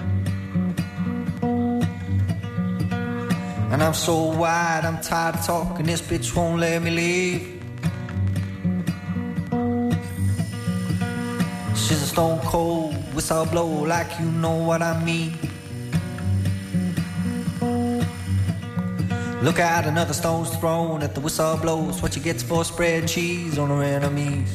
Speaker 8: And I'm so wide, I'm tired of talking, this bitch won't let me leave. She's a stone cold whistle blow, like you know what I mean. Look out, another stone's thrown at the whistle blows, what you get for spreading cheese on her enemies.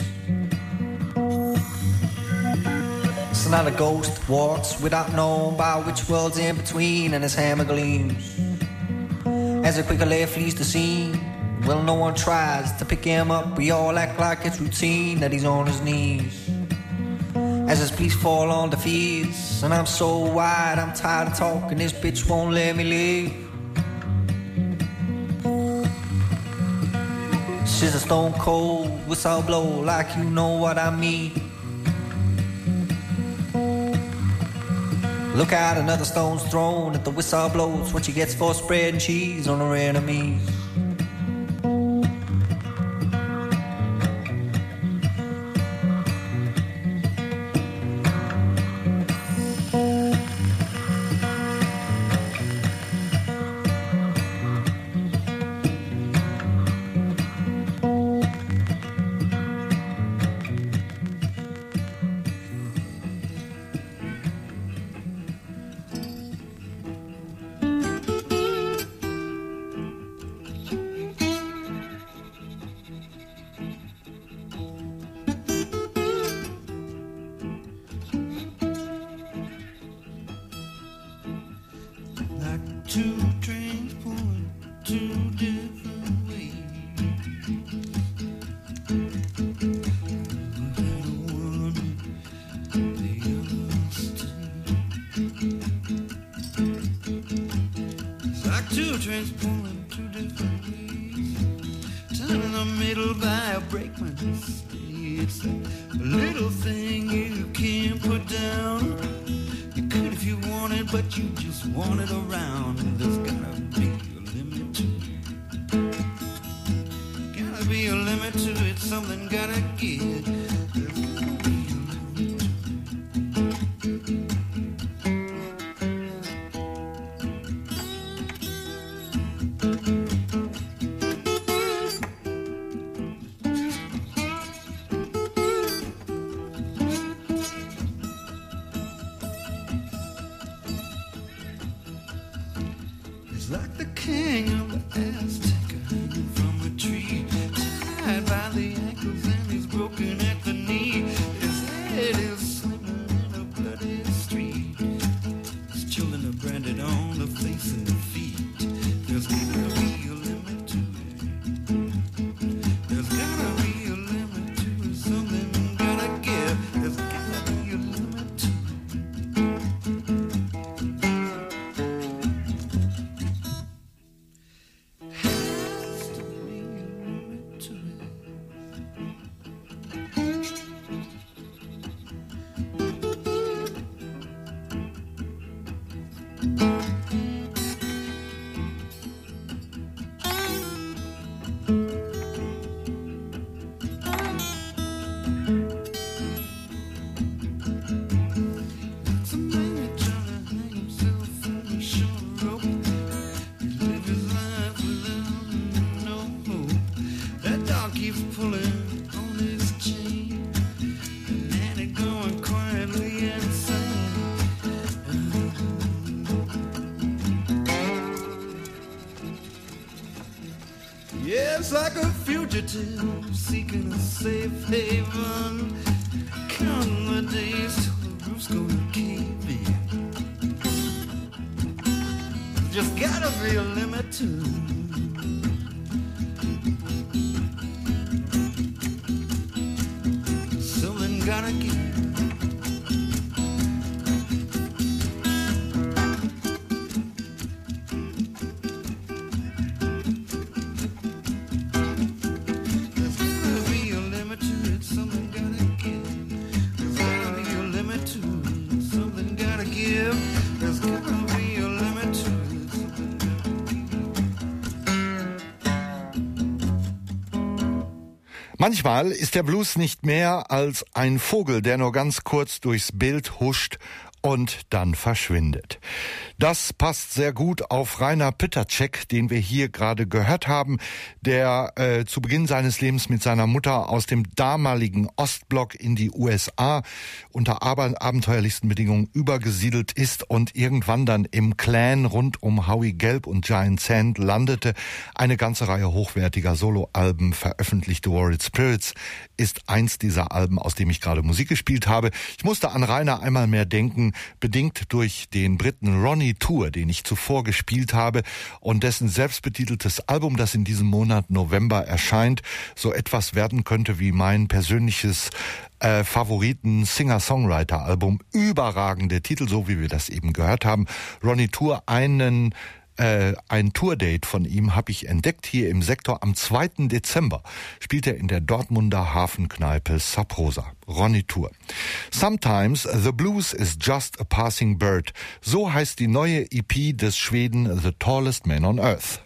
Speaker 8: So now the ghost walks without knowing by which world's in between, and his hammer gleams as he quickly flees the scene. Well, no one tries to pick him up, we all act like it's routine that he's on his knees as his pleas fall on the fears. And I'm so wide, I'm tired of talking, this bitch won't let me leave. She's a stone cold whistle blow, like you know what I mean. Look out, another stone's thrown at the whistle blows, what she gets for spreading cheese on her enemies.
Speaker 9: two trains pulling two different ways. It's like two trains pulling two different ways. Turn in the middle by a brakeman. It's a little thing you can't put down. You could if you wanted, but you just want it around. There's gotta be a limit to it. Gotta be a limit to it. Something gotta give. There's gotta be a limit to It's like the king of the Aztec hanging from a tree, tied by the ankles and he's broken at the knee. His head is swimming in a bloody street. His children are branded on the face and the feet. There's gotta be a limit to it. There's gotta be a limit to it. Something gotta give. There's gotta be a limit to it. Yes, like a fugitive seeking a safe haven, counting the days till the roof's gonna cave in. Just gotta be a limit to something gotta give.
Speaker 2: Manchmal ist der Blues nicht mehr als ein Vogel, der nur ganz kurz durchs Bild huscht und dann verschwindet. Das passt sehr gut auf Rainer Pitterczek, den wir hier gerade gehört haben, der äh, zu Beginn seines Lebens mit seiner Mutter aus dem damaligen Ostblock in die U S A unter aber abenteuerlichsten Bedingungen übergesiedelt ist und irgendwann dann im Clan rund um Howie Gelb und Giant Sand landete, eine ganze Reihe hochwertiger Soloalben veröffentlichte. Worried Spirits ist eins dieser Alben, aus dem ich gerade Musik gespielt habe. Ich musste an Rainer einmal mehr denken, bedingt durch den Briten Ronnie Tour, den ich zuvor gespielt habe und dessen selbstbetiteltes Album, das in diesem Monat November erscheint, so etwas werden könnte wie mein persönliches äh, Favoriten-Singer-Songwriter-Album. Überragende Titel, so wie wir das eben gehört haben. Ronnie Tour, einen Äh, ein Tourdate von ihm habe ich entdeckt hier im Sektor. Am zweiten Dezember spielt er in der Dortmunder Hafenkneipe Saprosa. Ronnie Tour. Sometimes the blues is just a passing bird. So heißt die neue E P des Schweden The Tallest Man on Earth.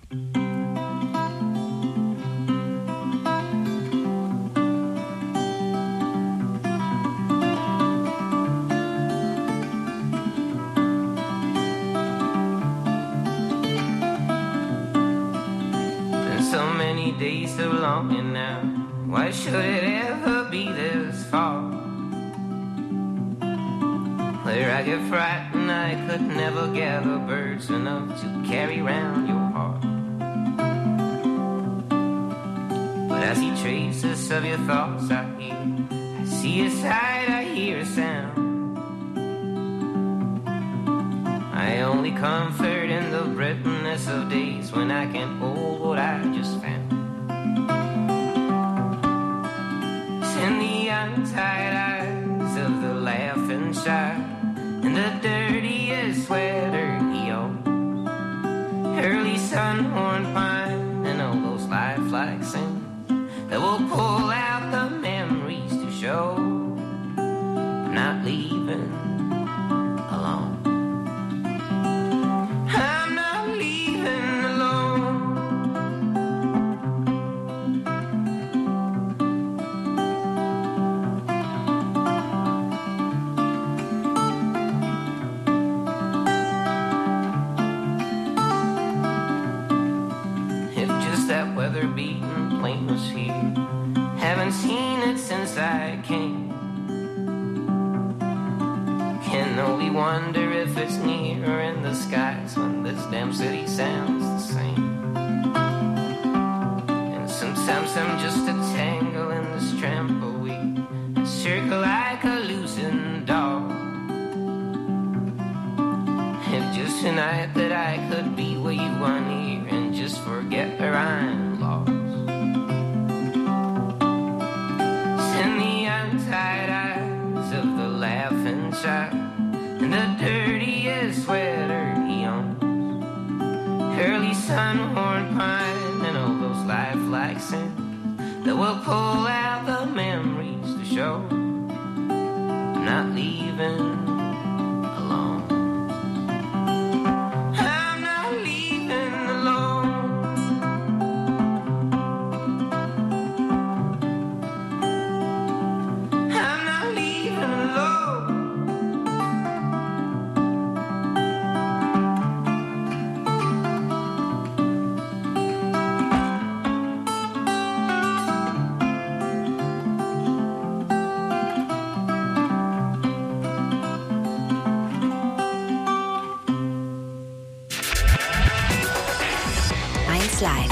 Speaker 10: Days so long and now, why should it ever be this far? Where I get frightened, I could never gather birds enough to carry round your heart. But I see traces of your thoughts out here. I see a sight, I hear a sound. I only only comfort in the bitterness of days when I can't hold what I just found. It's in the untied eyes of the laughing child, and the dirtiest sweater he owns, early sunhorn pine, and all those lifelike sins that will pull out the memories to show, but not leaving alone. I'm not leaving alone. If just that weather-beaten plane was here, haven't seen it since I came. Can only wonder if it's near in the skies when this damn city sounds the same. And sometimes I'm just a tangle in this trampoline, I circle like a losing dog. If just tonight that I could be where you are near and just forget where I'm lost. In the untied eyes of the laughing child, and the dirtiest sweater he owns, early sunhorn pine, and all those lifelike sins that will pull out the memories to show I'm not leaving alone. I'm not leaving alone. I'm not leaving alone.
Speaker 1: eins Live.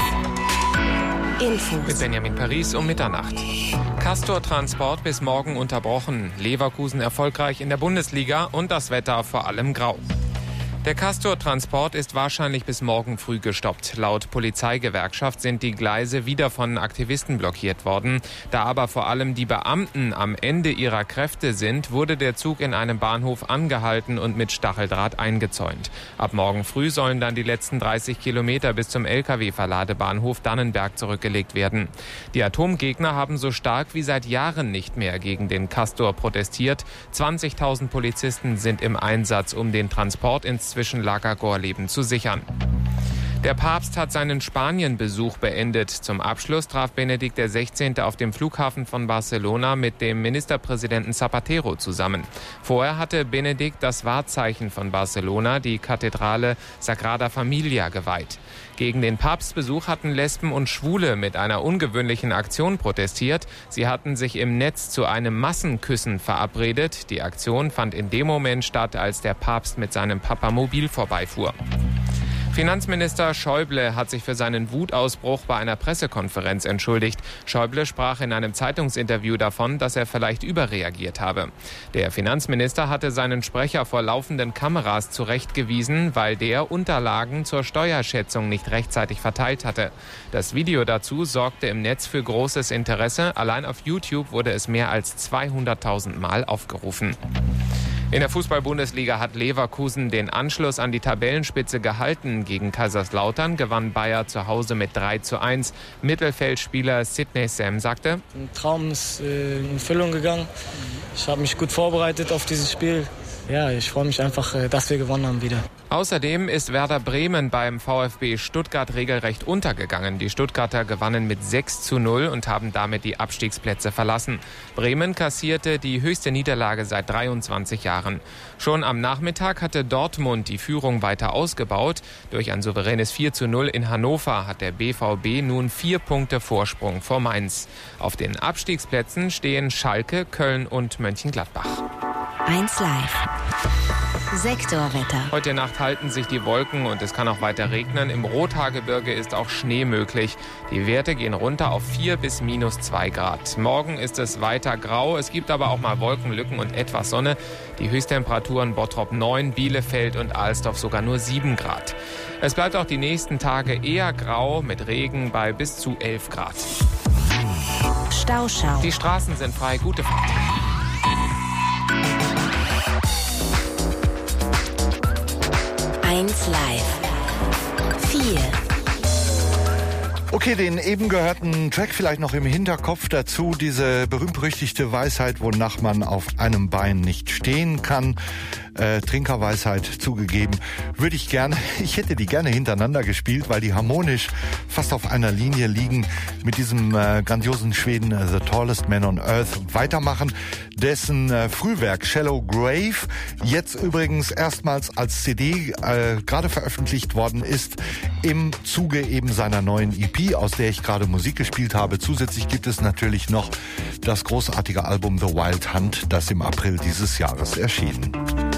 Speaker 1: Infos.
Speaker 11: Mit Benjamin Paris um Mitternacht. Castor-Transport bis morgen unterbrochen. Leverkusen erfolgreich in der Bundesliga und das Wetter vor allem grau. Der Castor-Transport ist wahrscheinlich bis morgen früh gestoppt. Laut Polizeigewerkschaft sind die Gleise wieder von Aktivisten blockiert worden. Da aber vor allem die Beamten am Ende ihrer Kräfte sind, wurde der Zug in einem Bahnhof angehalten und mit Stacheldraht eingezäunt. Ab morgen früh sollen dann die letzten dreißig Kilometer bis zum L K W-Verladebahnhof Dannenberg zurückgelegt werden. Die Atomgegner haben so stark wie seit Jahren nicht mehr gegen den Castor protestiert. zwanzigtausend Polizisten sind im Einsatz, um den Transport ins Zwischenlager Gorleben zu sichern. Der Papst hat seinen Spanienbesuch beendet. Zum Abschluss traf Benedikt der Sechzehnte auf dem Flughafen von Barcelona mit dem Ministerpräsidenten Zapatero zusammen. Vorher hatte Benedikt das Wahrzeichen von Barcelona, die Kathedrale Sagrada Familia, geweiht. Gegen den Papstbesuch hatten Lesben und Schwule mit einer ungewöhnlichen Aktion protestiert. Sie hatten sich im Netz zu einem Massenküssen verabredet. Die Aktion fand in dem Moment statt, als der Papst mit seinem Papamobil vorbeifuhr. Finanzminister Schäuble hat sich für seinen Wutausbruch bei einer Pressekonferenz entschuldigt. Schäuble sprach in einem Zeitungsinterview davon, dass er vielleicht überreagiert habe. Der Finanzminister hatte seinen Sprecher vor laufenden Kameras zurechtgewiesen, weil der Unterlagen zur Steuerschätzung nicht rechtzeitig verteilt hatte. Das Video dazu sorgte im Netz für großes Interesse. Allein auf YouTube wurde es mehr als zweihunderttausend Mal aufgerufen. In der Fußball-Bundesliga hat Leverkusen den Anschluss an die Tabellenspitze gehalten. Gegen Kaiserslautern gewann Bayer zu Hause mit drei zu eins. Mittelfeldspieler Sidney Sam sagte:
Speaker 12: Ein Traum ist äh, in Erfüllung gegangen. Ich habe mich gut vorbereitet auf dieses Spiel. Ja, ich freue mich einfach, dass wir gewonnen haben wieder.
Speaker 11: Außerdem ist Werder Bremen beim VfB Stuttgart regelrecht untergegangen. Die Stuttgarter gewannen mit sechs zu null und haben damit die Abstiegsplätze verlassen. Bremen kassierte die höchste Niederlage seit dreiundzwanzig Jahren. Schon am Nachmittag hatte Dortmund die Führung weiter ausgebaut. Durch ein souveränes vier zu null in Hannover hat der B V B nun vier Punkte Vorsprung vor Mainz. Auf den Abstiegsplätzen stehen Schalke, Köln und Mönchengladbach.
Speaker 1: eins Live. Sektorwetter.
Speaker 11: Heute Nacht halten sich die Wolken und es kann auch weiter regnen. Im Rothaargebirge ist auch Schnee möglich. Die Werte gehen runter auf vier bis minus zwei Grad. Morgen ist es weiter grau. Es gibt aber auch mal Wolkenlücken und etwas Sonne. Die Höchsttemperaturen Bottrop neun, Bielefeld und Alsdorf sogar nur sieben Grad. Es bleibt auch die nächsten Tage eher grau mit Regen bei bis zu elf Grad.
Speaker 1: Stauschau.
Speaker 11: Die Straßen sind frei. Gute Fahrt.
Speaker 1: eins Live. vier.
Speaker 2: Okay, den eben gehörten Track vielleicht noch im Hinterkopf dazu. Diese berühmt-berüchtigte Weisheit, wonach man auf einem Bein nicht stehen kann. Äh, Trinkerweisheit zugegeben, würde ich gerne, ich hätte die gerne hintereinander gespielt, weil die harmonisch fast auf einer Linie liegen, mit diesem äh, grandiosen Schweden äh, The Tallest Man on Earth weitermachen, dessen äh, Frühwerk Shallow Grave jetzt übrigens erstmals als C D äh, gerade veröffentlicht worden ist, im Zuge eben seiner neuen E P, aus der ich gerade Musik gespielt habe. Zusätzlich gibt es natürlich noch das großartige Album The Wild Hunt, das im April dieses Jahres erschien.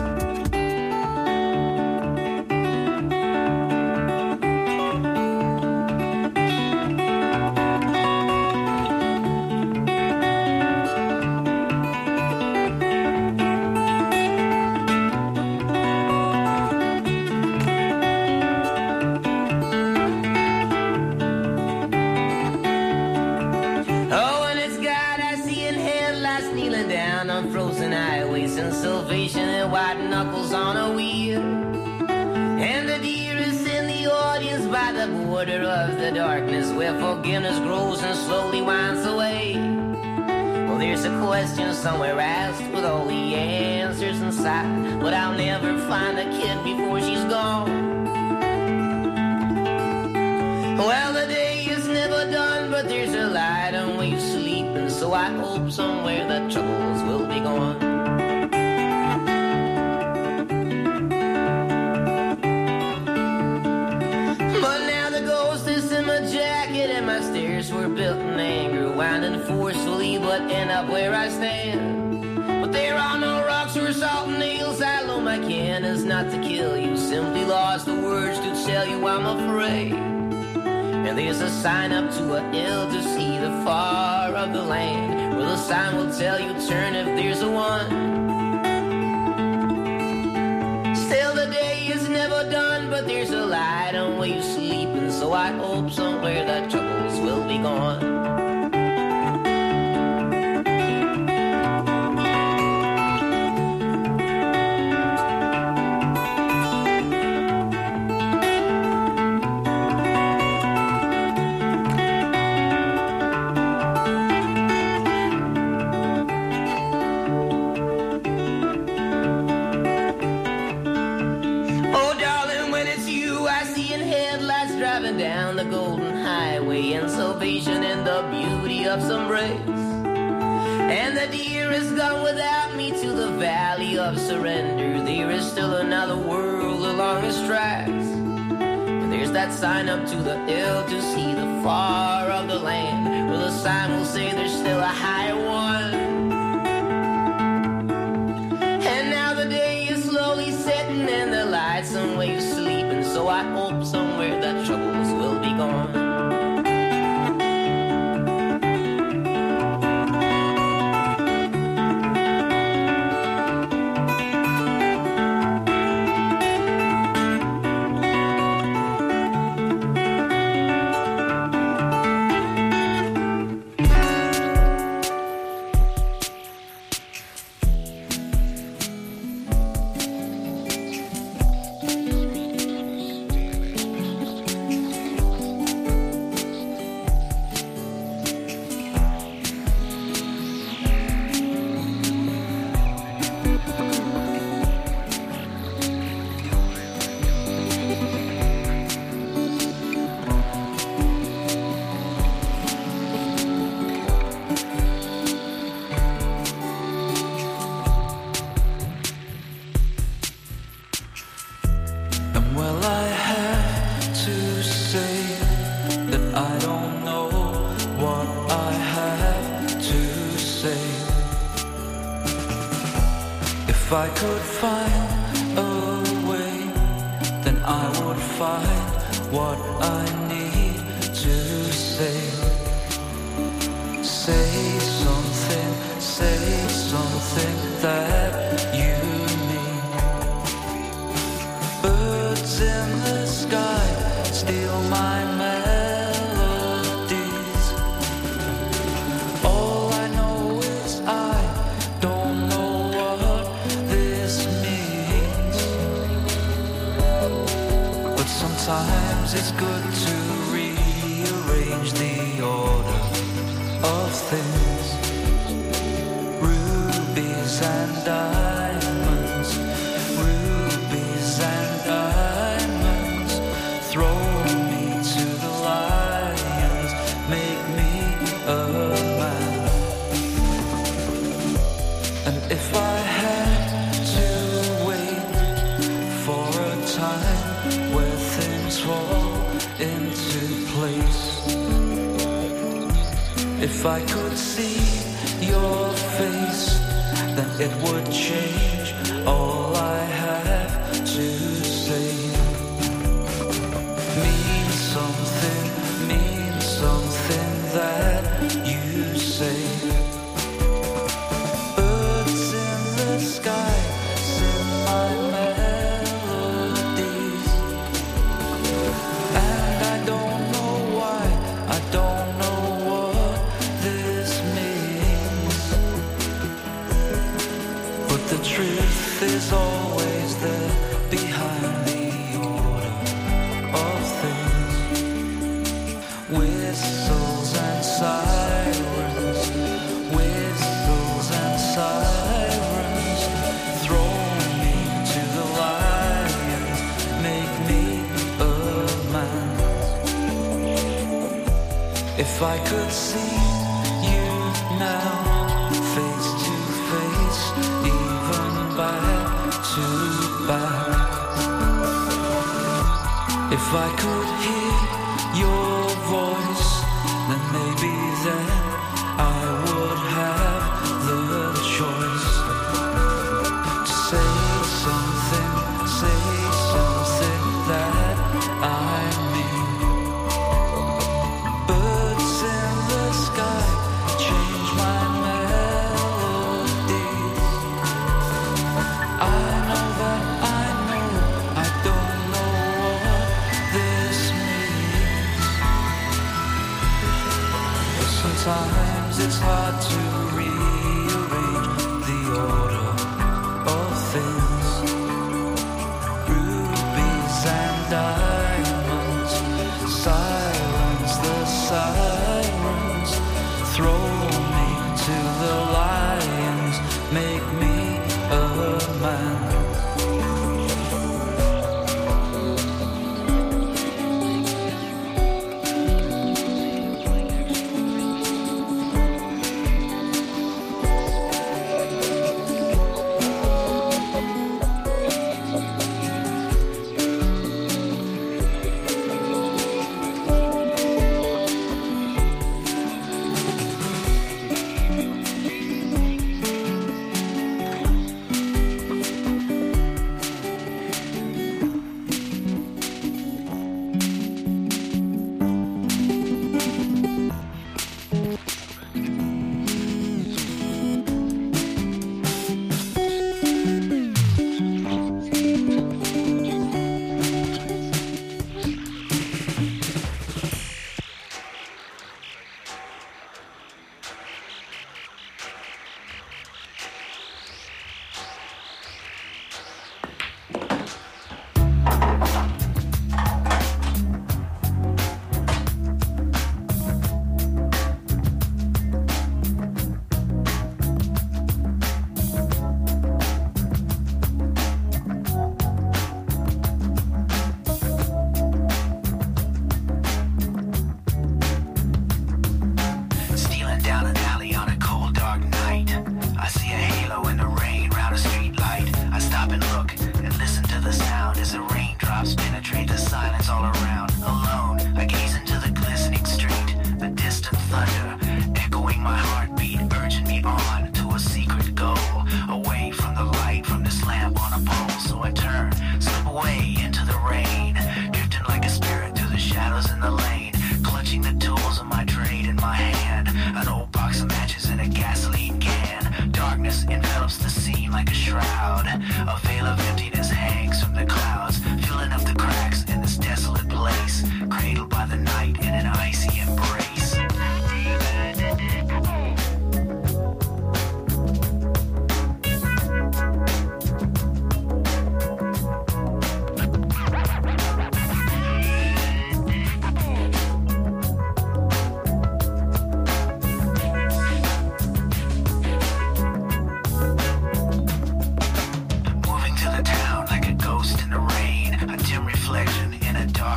Speaker 10: Somewhere asked with all the answers inside, but I'll never find a kid before she's gone. Well, the day is never done, but there's a light on where you sleep, and so I hope somewhere the troubles will be gone. But now the ghost is in my jacket, and my stairs were built in anger, winding forcefully, but end up where I stand. But there are no rocks or salt and nails. I load my cannons not to kill you, simply lost the words to tell you I'm afraid. And there's a sign up to a hill to see the far of the land, where the sign will tell you turn if there's a one. Still the day is never done, but there's a light on where you sleep, and so I hope somewhere the troubles will be gone. Of some breaks, and the deer is gone without me to the valley of surrender. There is still another world along its tracks, and there's that sign up to the hill to see the far of the land, where the sign will say there's still a higher one. And now the day is slowly setting and the lights on where you sleep, and so I hope somewhere the troubles will be gone.
Speaker 13: If I could find a then I would find what I need to say. Say something, say something that you mean. Birds in the sky steal my melodies. All I know is I don't know what this means. But sometimes it's good to rearrange the order of things. Rubies and diamonds, rubies and diamonds, throw me to the lions, make me a man. And if I had to wait for a time where things fall into place, if I could see your face, then it would change all I have to say. Mean something, mean something that you say. Birds in the sky sing my melodies, and I don't know why, I don't know what this means. But the truth is always there behind the order of things. Whistles and sirens, whistles and sirens, throw me to the lions, make me a man. If I could see you now, face to face, even back to back. If I could hear your voice, then maybe then I would have the choice to say something, say something that I mean. Birds in the sky change my melodies. I know that I know I don't know what this means.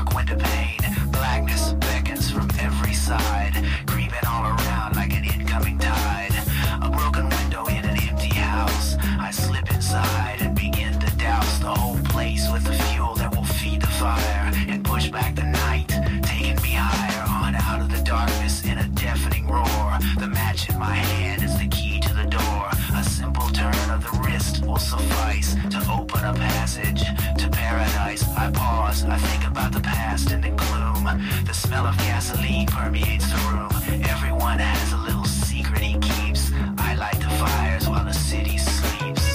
Speaker 14: dark window pane. Blackness beckons from every side, creeping all around like an incoming tide. A broken window in an empty house. I slip inside and begin to douse the whole place with the fuel that will feed the fire and push back the night, taking me higher on out of the darkness in a deafening roar. The match in my hand is the key to the door. A simple turn of the wrist will suffice to open a passage to paradise. I pause, I think about the past and in gloom. The smell of gasoline permeates the room. Everyone has a little secret he keeps. I light the fires while the city sleeps.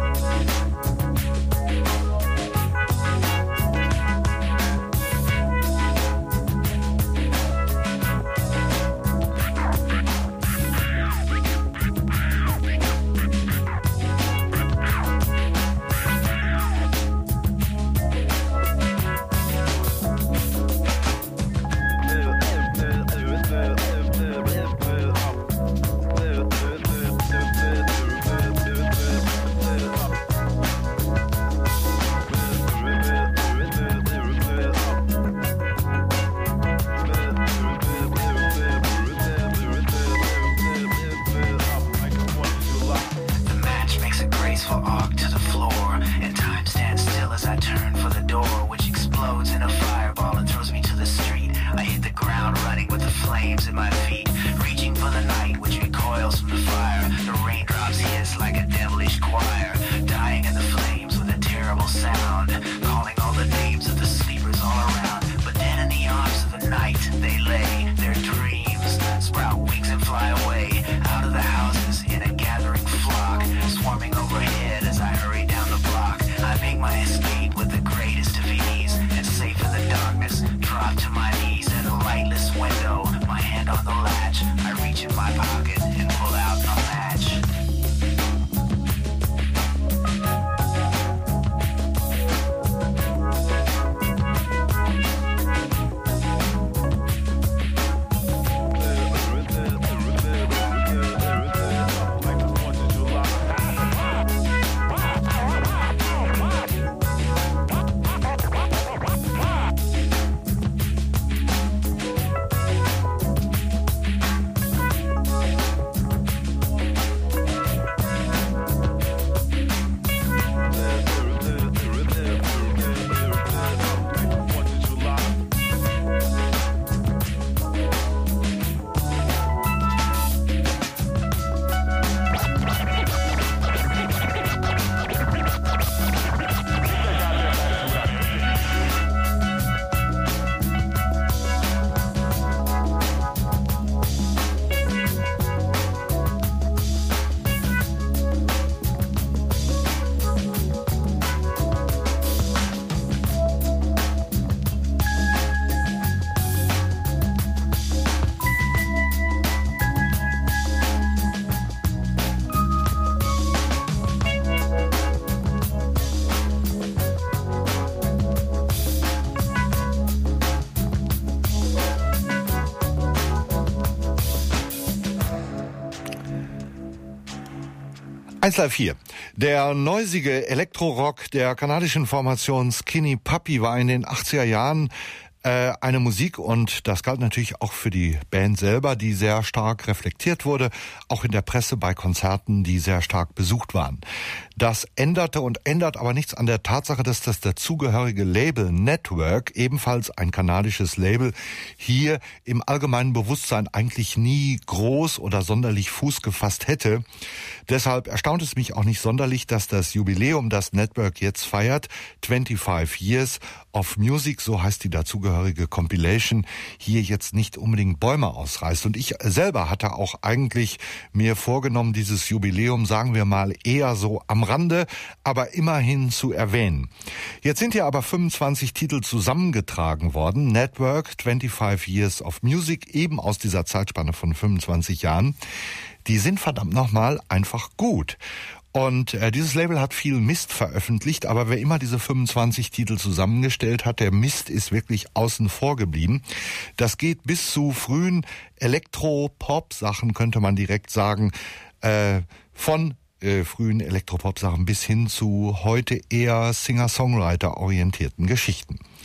Speaker 2: eins Live vier. Der neusige Elektrorock der kanadischen Formation Skinny Puppy war in den achtziger Jahren äh, eine Musik, und das galt natürlich auch für die Band selber, die sehr stark reflektiert wurde, auch in der Presse bei Konzerten, die sehr stark besucht waren. Das änderte und ändert aber nichts an der Tatsache, dass das dazugehörige Label Network, ebenfalls ein kanadisches Label, hier im allgemeinen Bewusstsein eigentlich nie groß oder sonderlich Fuß gefasst hätte. Deshalb erstaunt es mich auch nicht sonderlich, dass das Jubiläum, das Network jetzt feiert, twenty-five Years of Music, so heißt die dazugehörige Compilation, hier jetzt nicht unbedingt Bäume ausreißt. Und ich selber hatte auch eigentlich mir vorgenommen, dieses Jubiläum, sagen wir mal, eher so am Rande, aber immerhin zu erwähnen. Jetzt sind hier aber fünfundzwanzig Titel zusammengetragen worden. Network, twenty-five Years of Music, eben aus dieser Zeitspanne von fünfundzwanzig Jahren. Die sind verdammt nochmal einfach gut. Und äh, dieses Label hat viel Mist veröffentlicht, aber wer immer diese fünfundzwanzig Titel zusammengestellt hat, der Mist ist wirklich außen vor geblieben. Das geht bis zu frühen Elektro-Pop-Sachen, könnte man direkt sagen, äh, von äh, frühen Elektropop-Sachen bis hin zu heute eher Singer-Songwriter-orientierten Geschichten.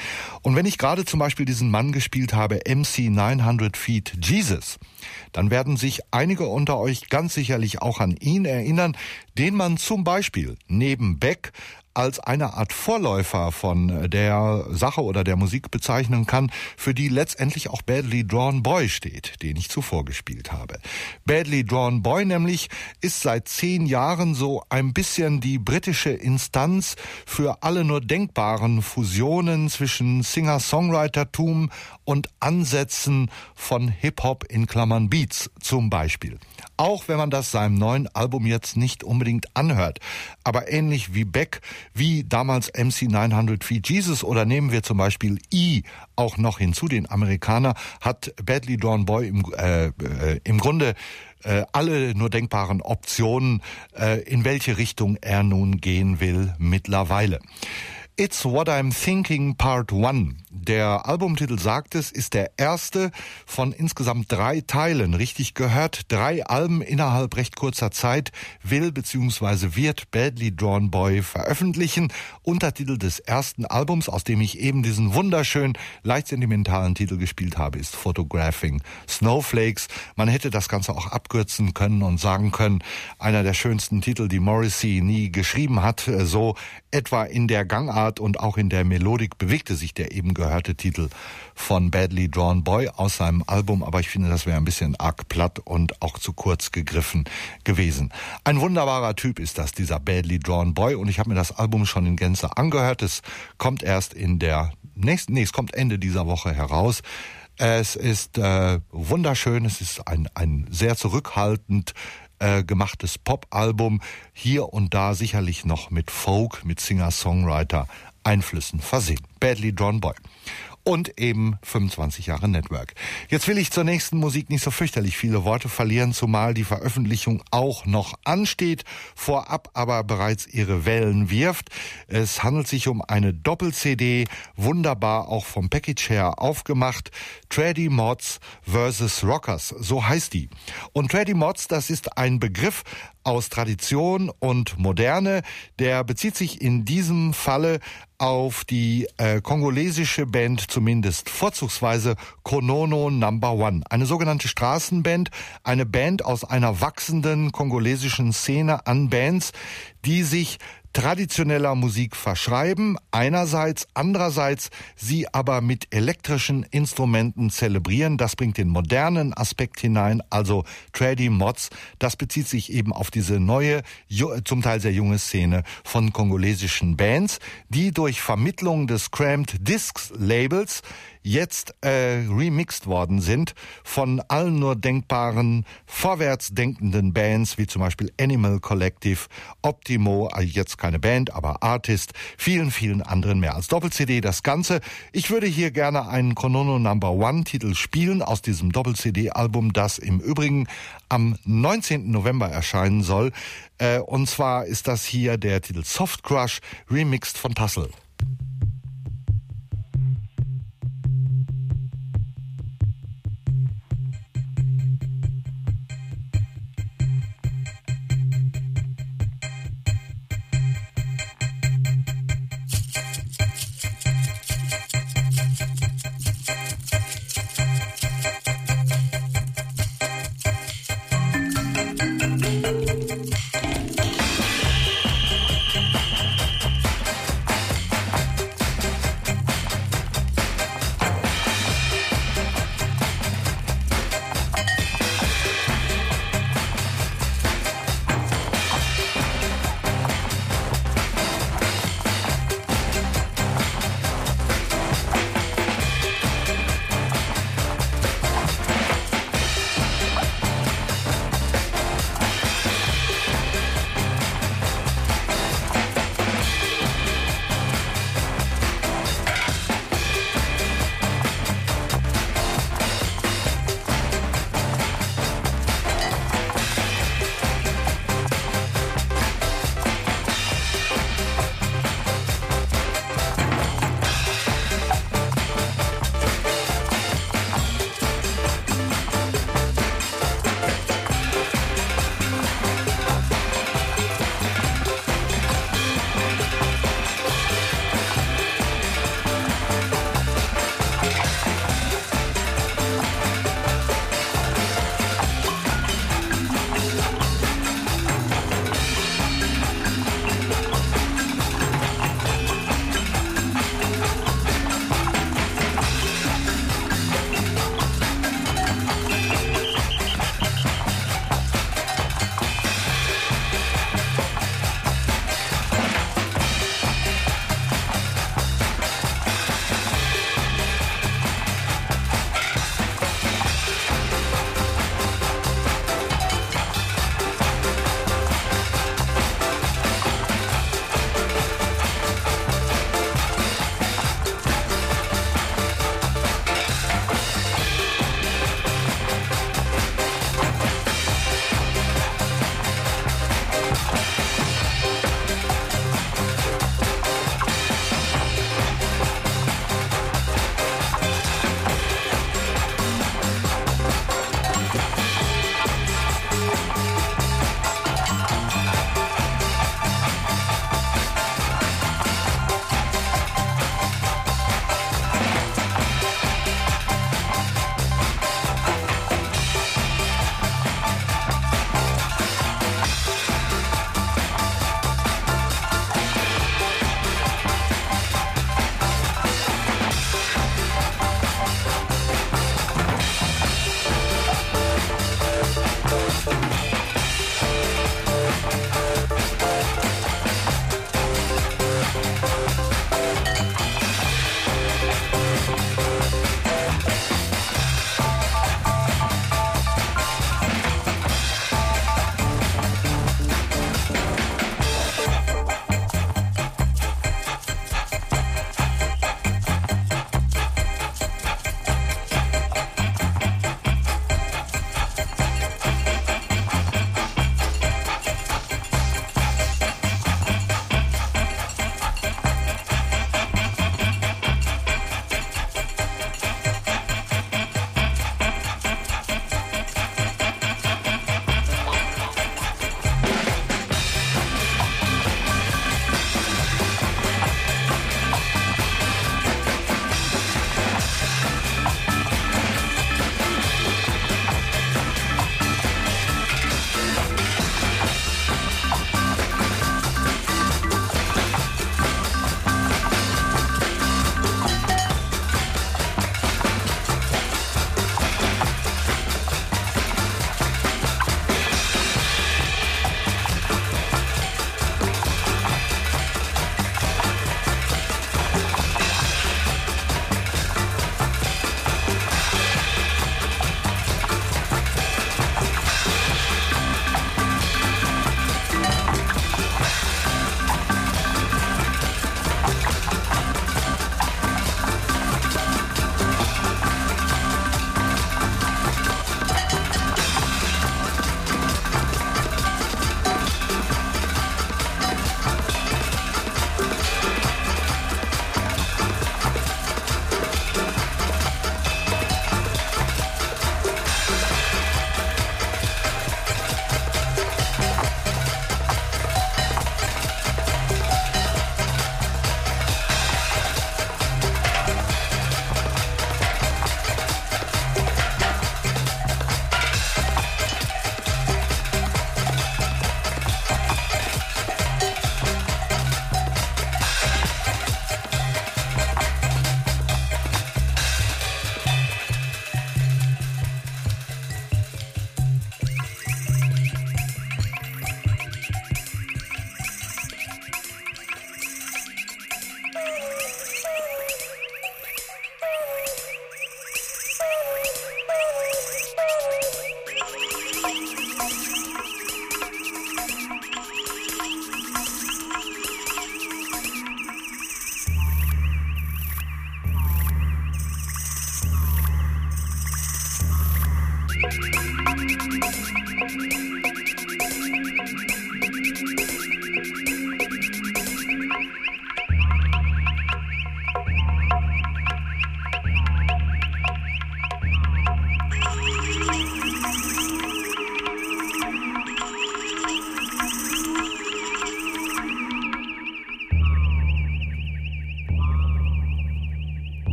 Speaker 2: Und wenn ich gerade zum Beispiel diesen Mann gespielt habe, M C neunhundert Feet Jesus, dann werden sich einige unter euch ganz sicherlich auch an ihn erinnern, den man zum Beispiel neben Beck als eine Art Vorläufer von der Sache oder der Musik bezeichnen kann, für die letztendlich auch Badly Drawn Boy steht, den ich zuvor gespielt habe. Badly Drawn Boy nämlich ist seit zehn Jahren so ein bisschen die britische Instanz für alle nur denkbaren Fusionen zwischen Singer-Songwritertum und Ansätzen von Hip-Hop in Klammern Beats zum Beispiel. Auch wenn man das seinem neuen Album jetzt nicht unbedingt anhört. Aber ähnlich wie Beck, wie damals M C neunhundert Feet Jesus oder nehmen wir zum Beispiel E auch noch hinzu, den Amerikaner, hat Badly Drawn Boy im, äh, äh, im Grunde äh, alle nur denkbaren Optionen, äh, in welche Richtung er nun gehen will mittlerweile. It's What I'm Thinking Part One. Der Albumtitel sagt es, ist der erste von insgesamt drei Teilen. Richtig gehört, drei Alben innerhalb recht kurzer Zeit will bzw. wird Badly Drawn Boy veröffentlichen. Untertitel des ersten Albums, aus dem ich eben diesen wunderschönen, leicht sentimentalen Titel gespielt habe, ist Photographing Snowflakes. Man hätte das Ganze auch abkürzen können und sagen können, einer der schönsten Titel, die Morrissey nie geschrieben hat. So etwa in der Gangart und auch in der Melodik bewegte sich der eben gehörte Titel von Badly Drawn Boy aus seinem Album, aber ich finde, das wäre ein bisschen arg platt und auch zu kurz gegriffen gewesen. Ein wunderbarer Typ ist das, dieser Badly Drawn Boy, und ich habe mir das Album schon in Gänze angehört. Es kommt erst in der nächsten, nee, es kommt Ende dieser Woche heraus. Es ist äh, wunderschön, es ist ein, ein sehr zurückhaltend Äh, gemachtes Pop-Album, hier und da sicherlich noch mit Folk, mit Singer-Songwriter-Einflüssen versehen. Badly Drawn Boy. Und eben fünfundzwanzig Jahre Network. Jetzt will ich zur nächsten Musik nicht so fürchterlich viele Worte verlieren, zumal die Veröffentlichung auch noch ansteht, vorab aber bereits ihre Wellen wirft. Es handelt sich um eine Doppel-C D, wunderbar auch vom Package her aufgemacht. Treddy Mods versus Rockers, so heißt die. Und Treddy Mods, das ist ein Begriff aus Tradition und Moderne, der bezieht sich in diesem Falle auf die äh, kongolesische Band, zumindest vorzugsweise Konono Number One. Eine sogenannte Straßenband, eine Band aus einer wachsenden kongolesischen Szene an Bands, die sich traditioneller Musik verschreiben, einerseits, andererseits sie aber mit elektrischen Instrumenten zelebrieren. Das bringt den modernen Aspekt hinein, also Treddy Mods. Das bezieht sich eben auf diese neue, zum Teil sehr junge Szene von kongolesischen Bands, die durch Vermittlung des Cramped Discs Labels jetzt äh, remixed worden sind von allen nur denkbaren, vorwärts denkenden Bands, wie zum Beispiel Animal Collective, Optimo, jetzt keine Band, aber Artist, vielen, vielen anderen mehr. Als Doppel-C D das Ganze. Ich würde hier gerne einen Konono Number One Titel spielen aus diesem Doppel-C D-Album, das im Übrigen am neunzehnten November erscheinen soll. Äh, und zwar ist das hier der Titel Soft Crush, remixed von Tassel.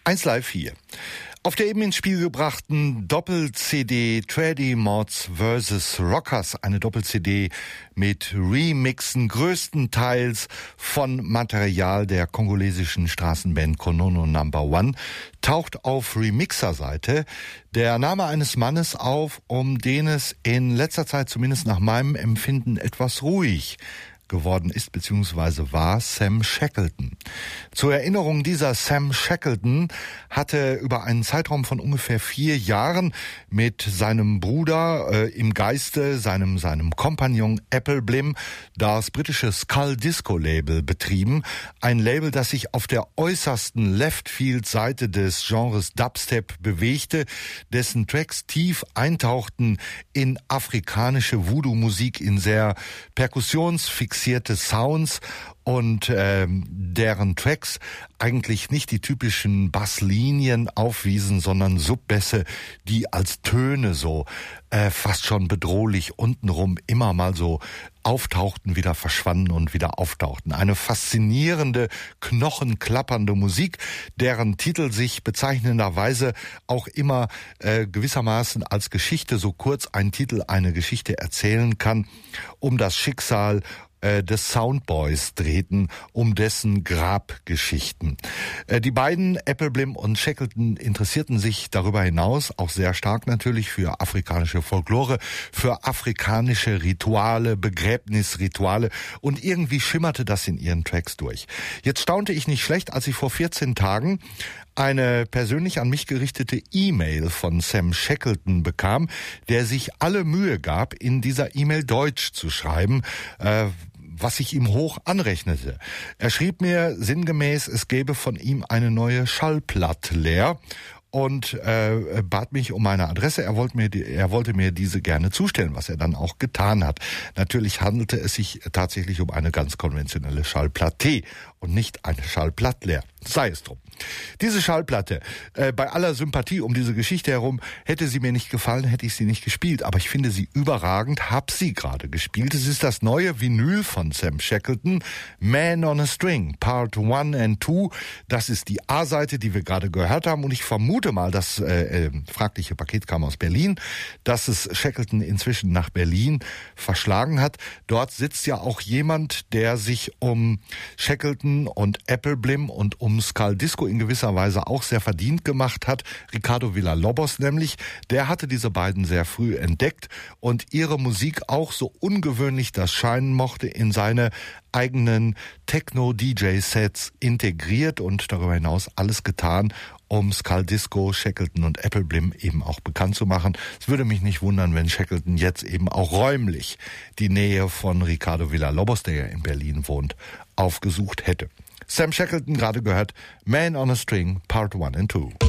Speaker 2: eins Live vier. Auf der eben ins Spiel gebrachten Doppel-C D Tradie Mods versus. Rockers, eine Doppel-C D mit Remixen größtenteils von Material der kongolesischen Straßenband Konono Number One, taucht auf Remixer-Seite der Name eines Mannes auf, um den es in letzter Zeit zumindest nach meinem Empfinden etwas ruhig geworden ist bzw. war Sam Shackleton. Zur Erinnerung, dieser Sam Shackleton hatte über einen Zeitraum von ungefähr vier Jahren mit seinem Bruder äh, im Geiste, seinem seinem Kompagnon Apple Blim, das britische Skull Disco Label betrieben. Ein Label, das sich auf der äußersten Left-Field-Seite des Genres Dubstep bewegte, dessen Tracks tief eintauchten in afrikanische Voodoo-Musik, in sehr perkussionsfixierte Sounds und ähm, deren Tracks eigentlich nicht die typischen Basslinien aufwiesen, sondern Subbässe, die als Töne so äh, fast schon bedrohlich untenrum immer mal so auftauchten, wieder verschwanden und wieder auftauchten. Eine faszinierende, knochenklappernde Musik, deren Titel sich bezeichnenderweise auch immer äh, gewissermaßen als Geschichte, so kurz ein Titel eine Geschichte erzählen kann, um das Schicksal des Soundboys drehten, um dessen Grabgeschichten. Die beiden, Apple Blim und Shackleton, interessierten sich darüber hinaus auch sehr stark natürlich für afrikanische Folklore, für afrikanische Rituale, Begräbnisrituale, und irgendwie schimmerte das in ihren Tracks durch. Jetzt staunte ich nicht schlecht, als ich vor vierzehn Tagen eine persönlich an mich gerichtete E-Mail von Sam Shackleton bekam, der sich alle Mühe gab, in dieser E-Mail Deutsch zu schreiben, äh, was ich ihm hoch anrechnete. Er schrieb mir sinngemäß, es gäbe von ihm eine neue Schallplatte leer und äh, bat mich um meine Adresse. Er wollte mir die, er wollte mir diese gerne zustellen, was er dann auch getan hat. Natürlich handelte es sich tatsächlich um eine ganz konventionelle Schallplatte und nicht eine Schallplatte leer. Sei es drum. Diese Schallplatte, äh, bei aller Sympathie um diese Geschichte herum, hätte sie mir nicht gefallen, hätte ich sie nicht gespielt. Aber ich finde sie überragend, hab sie gerade gespielt. Es ist das neue Vinyl von Sam Shackleton, Man on a String, Part one and two. Das ist die A-Seite, die wir gerade gehört haben. Und ich vermute mal, das äh, äh, fragliche Paket kam aus Berlin, dass es Shackleton inzwischen nach Berlin verschlagen hat. Dort sitzt ja auch jemand, der sich um Shackleton und Apple Blim und um Skull Disco in gewisser Weise auch sehr verdient gemacht hat. Ricardo Villa-Lobos nämlich, der hatte diese beiden sehr früh entdeckt und ihre Musik auch, so ungewöhnlich das scheinen mochte, in seine eigenen Techno-D J-Sets integriert und darüber hinaus alles getan, um Skull Disco, Shackleton und Apple Blim eben auch bekannt zu machen. Es würde mich nicht wundern, wenn Shackleton jetzt eben auch räumlich die Nähe von Ricardo Villa-Lobos, der ja in Berlin wohnt, aufgesucht hätte. Sam Shackleton, gerade gehört, Man on a String, Part one and two.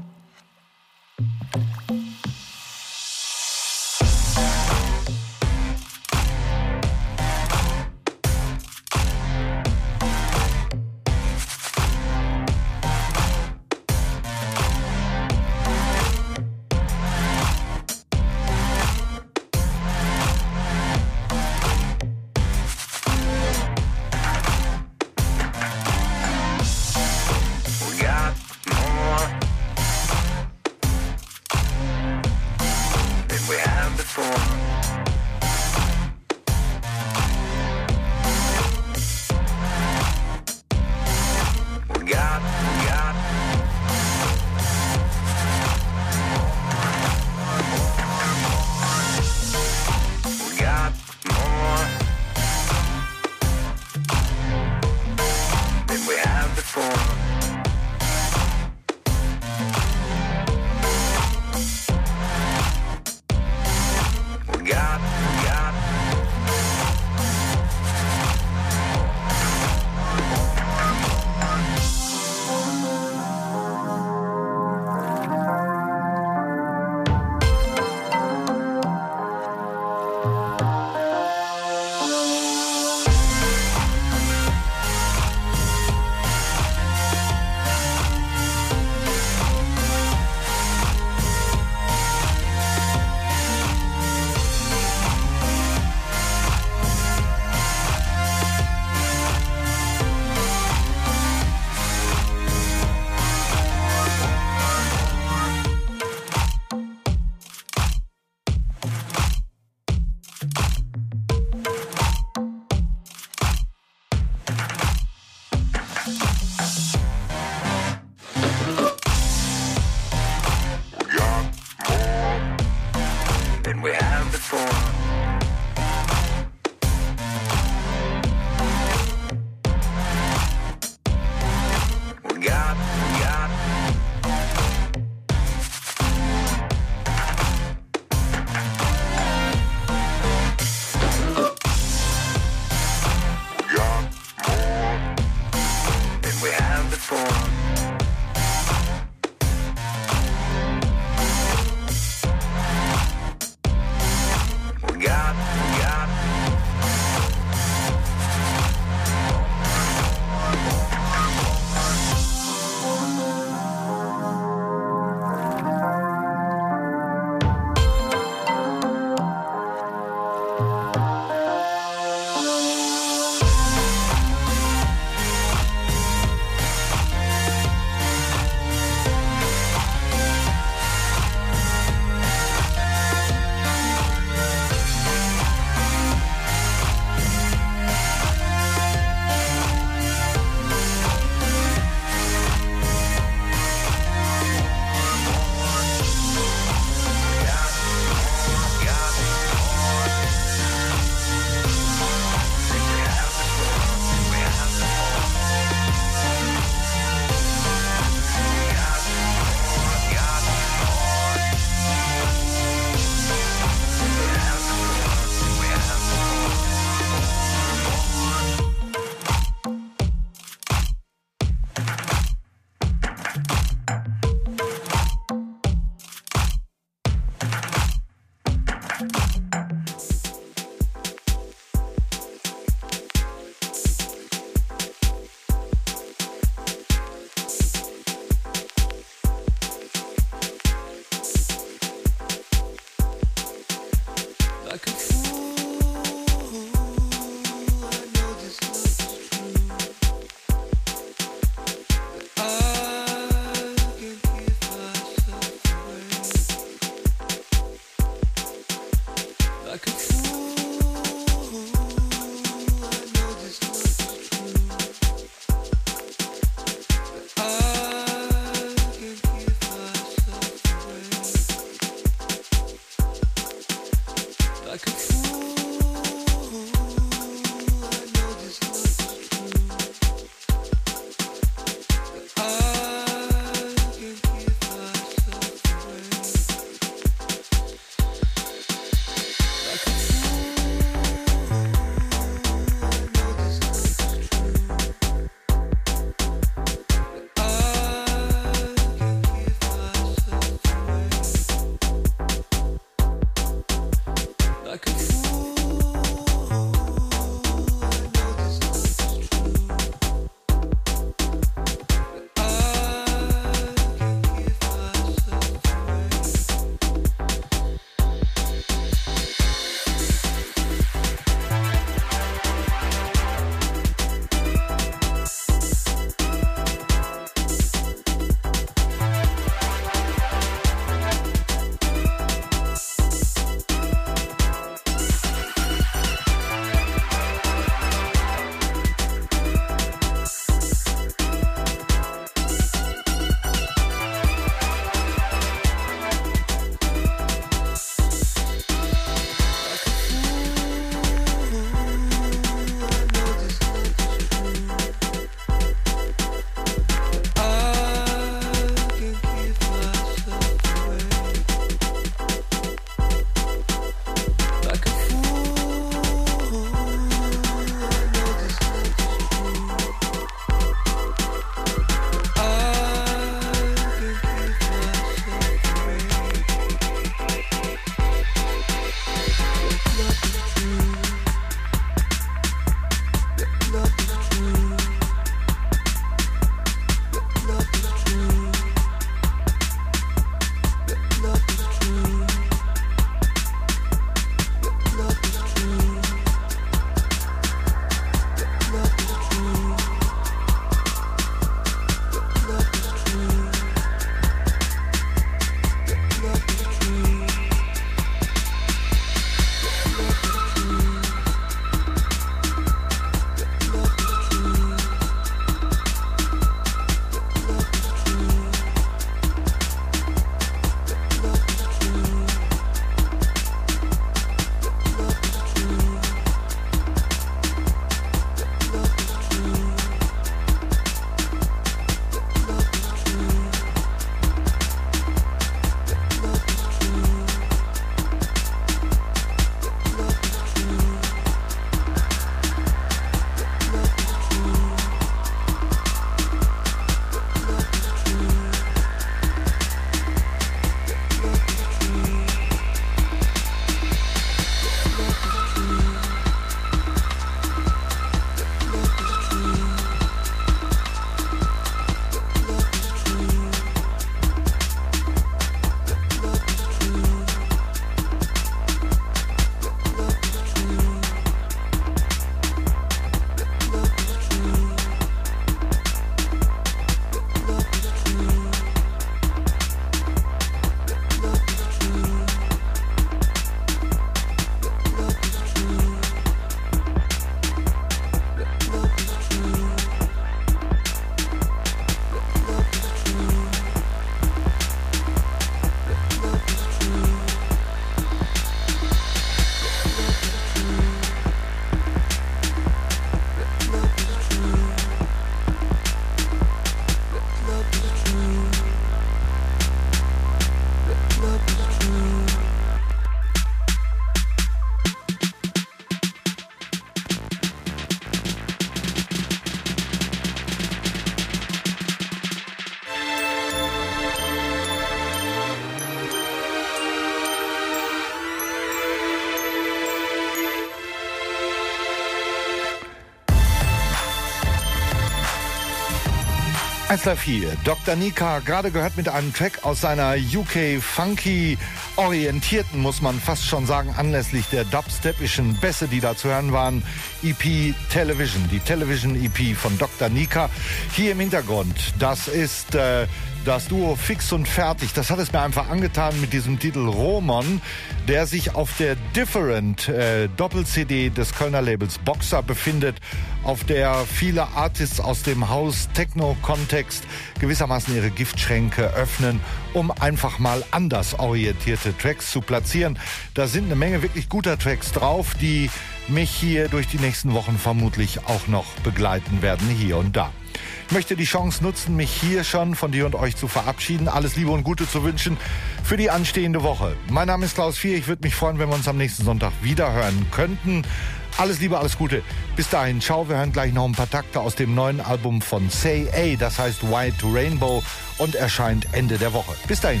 Speaker 2: eins drei vier, Doktor Nika, gerade gehört mit einem Track aus seiner U K-Funky orientierten, muss man fast schon sagen, anlässlich der dubstepischen Bässe, die da zu hören waren, E P Television, die Television E P von Doktor Nika. Hier im Hintergrund, das ist äh, das Duo Fix und Fertig. Das hat es mir einfach angetan mit diesem Titel Roman, der sich auf der Different äh, Doppel-C D des Kölner Labels Boxer befindet, auf der viele Artists aus dem House-Techno-Kontext gewissermaßen ihre Giftschränke öffnen, um einfach mal anders orientierte Tracks zu platzieren. Da sind eine Menge wirklich guter Tracks drauf, die mich hier durch die nächsten Wochen vermutlich auch noch begleiten werden, hier und da. Ich möchte die Chance nutzen, mich hier schon von dir und euch zu verabschieden, alles Liebe und Gute zu wünschen für die anstehende Woche. Mein Name ist Klaus Vier, ich würde mich freuen, wenn wir uns am nächsten Sonntag wieder hören könnten. Alles Liebe, alles Gute. Bis dahin, ciao. Wir hören gleich noch ein paar Takte aus dem neuen Album von Say A, das heißt White Rainbow und erscheint Ende der Woche. Bis dahin.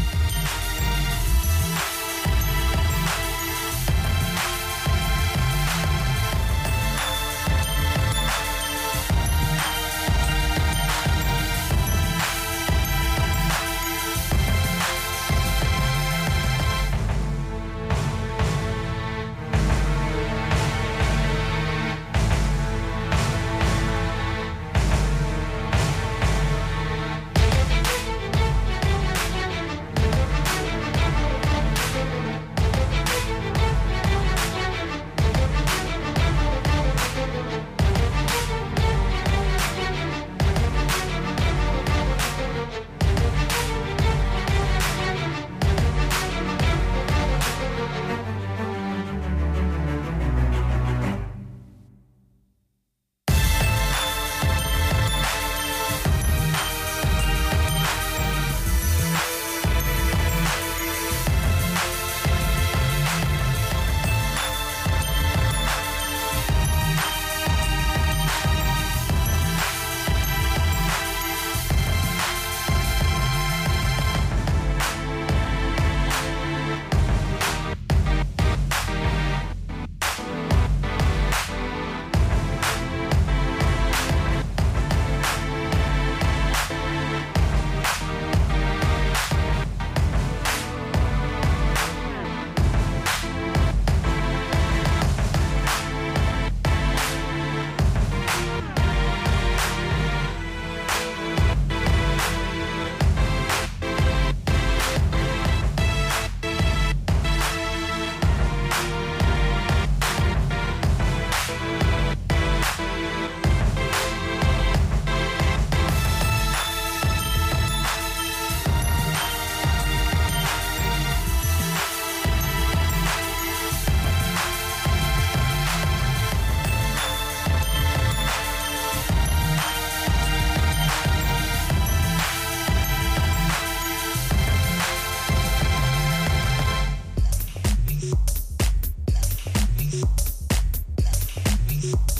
Speaker 15: Peace.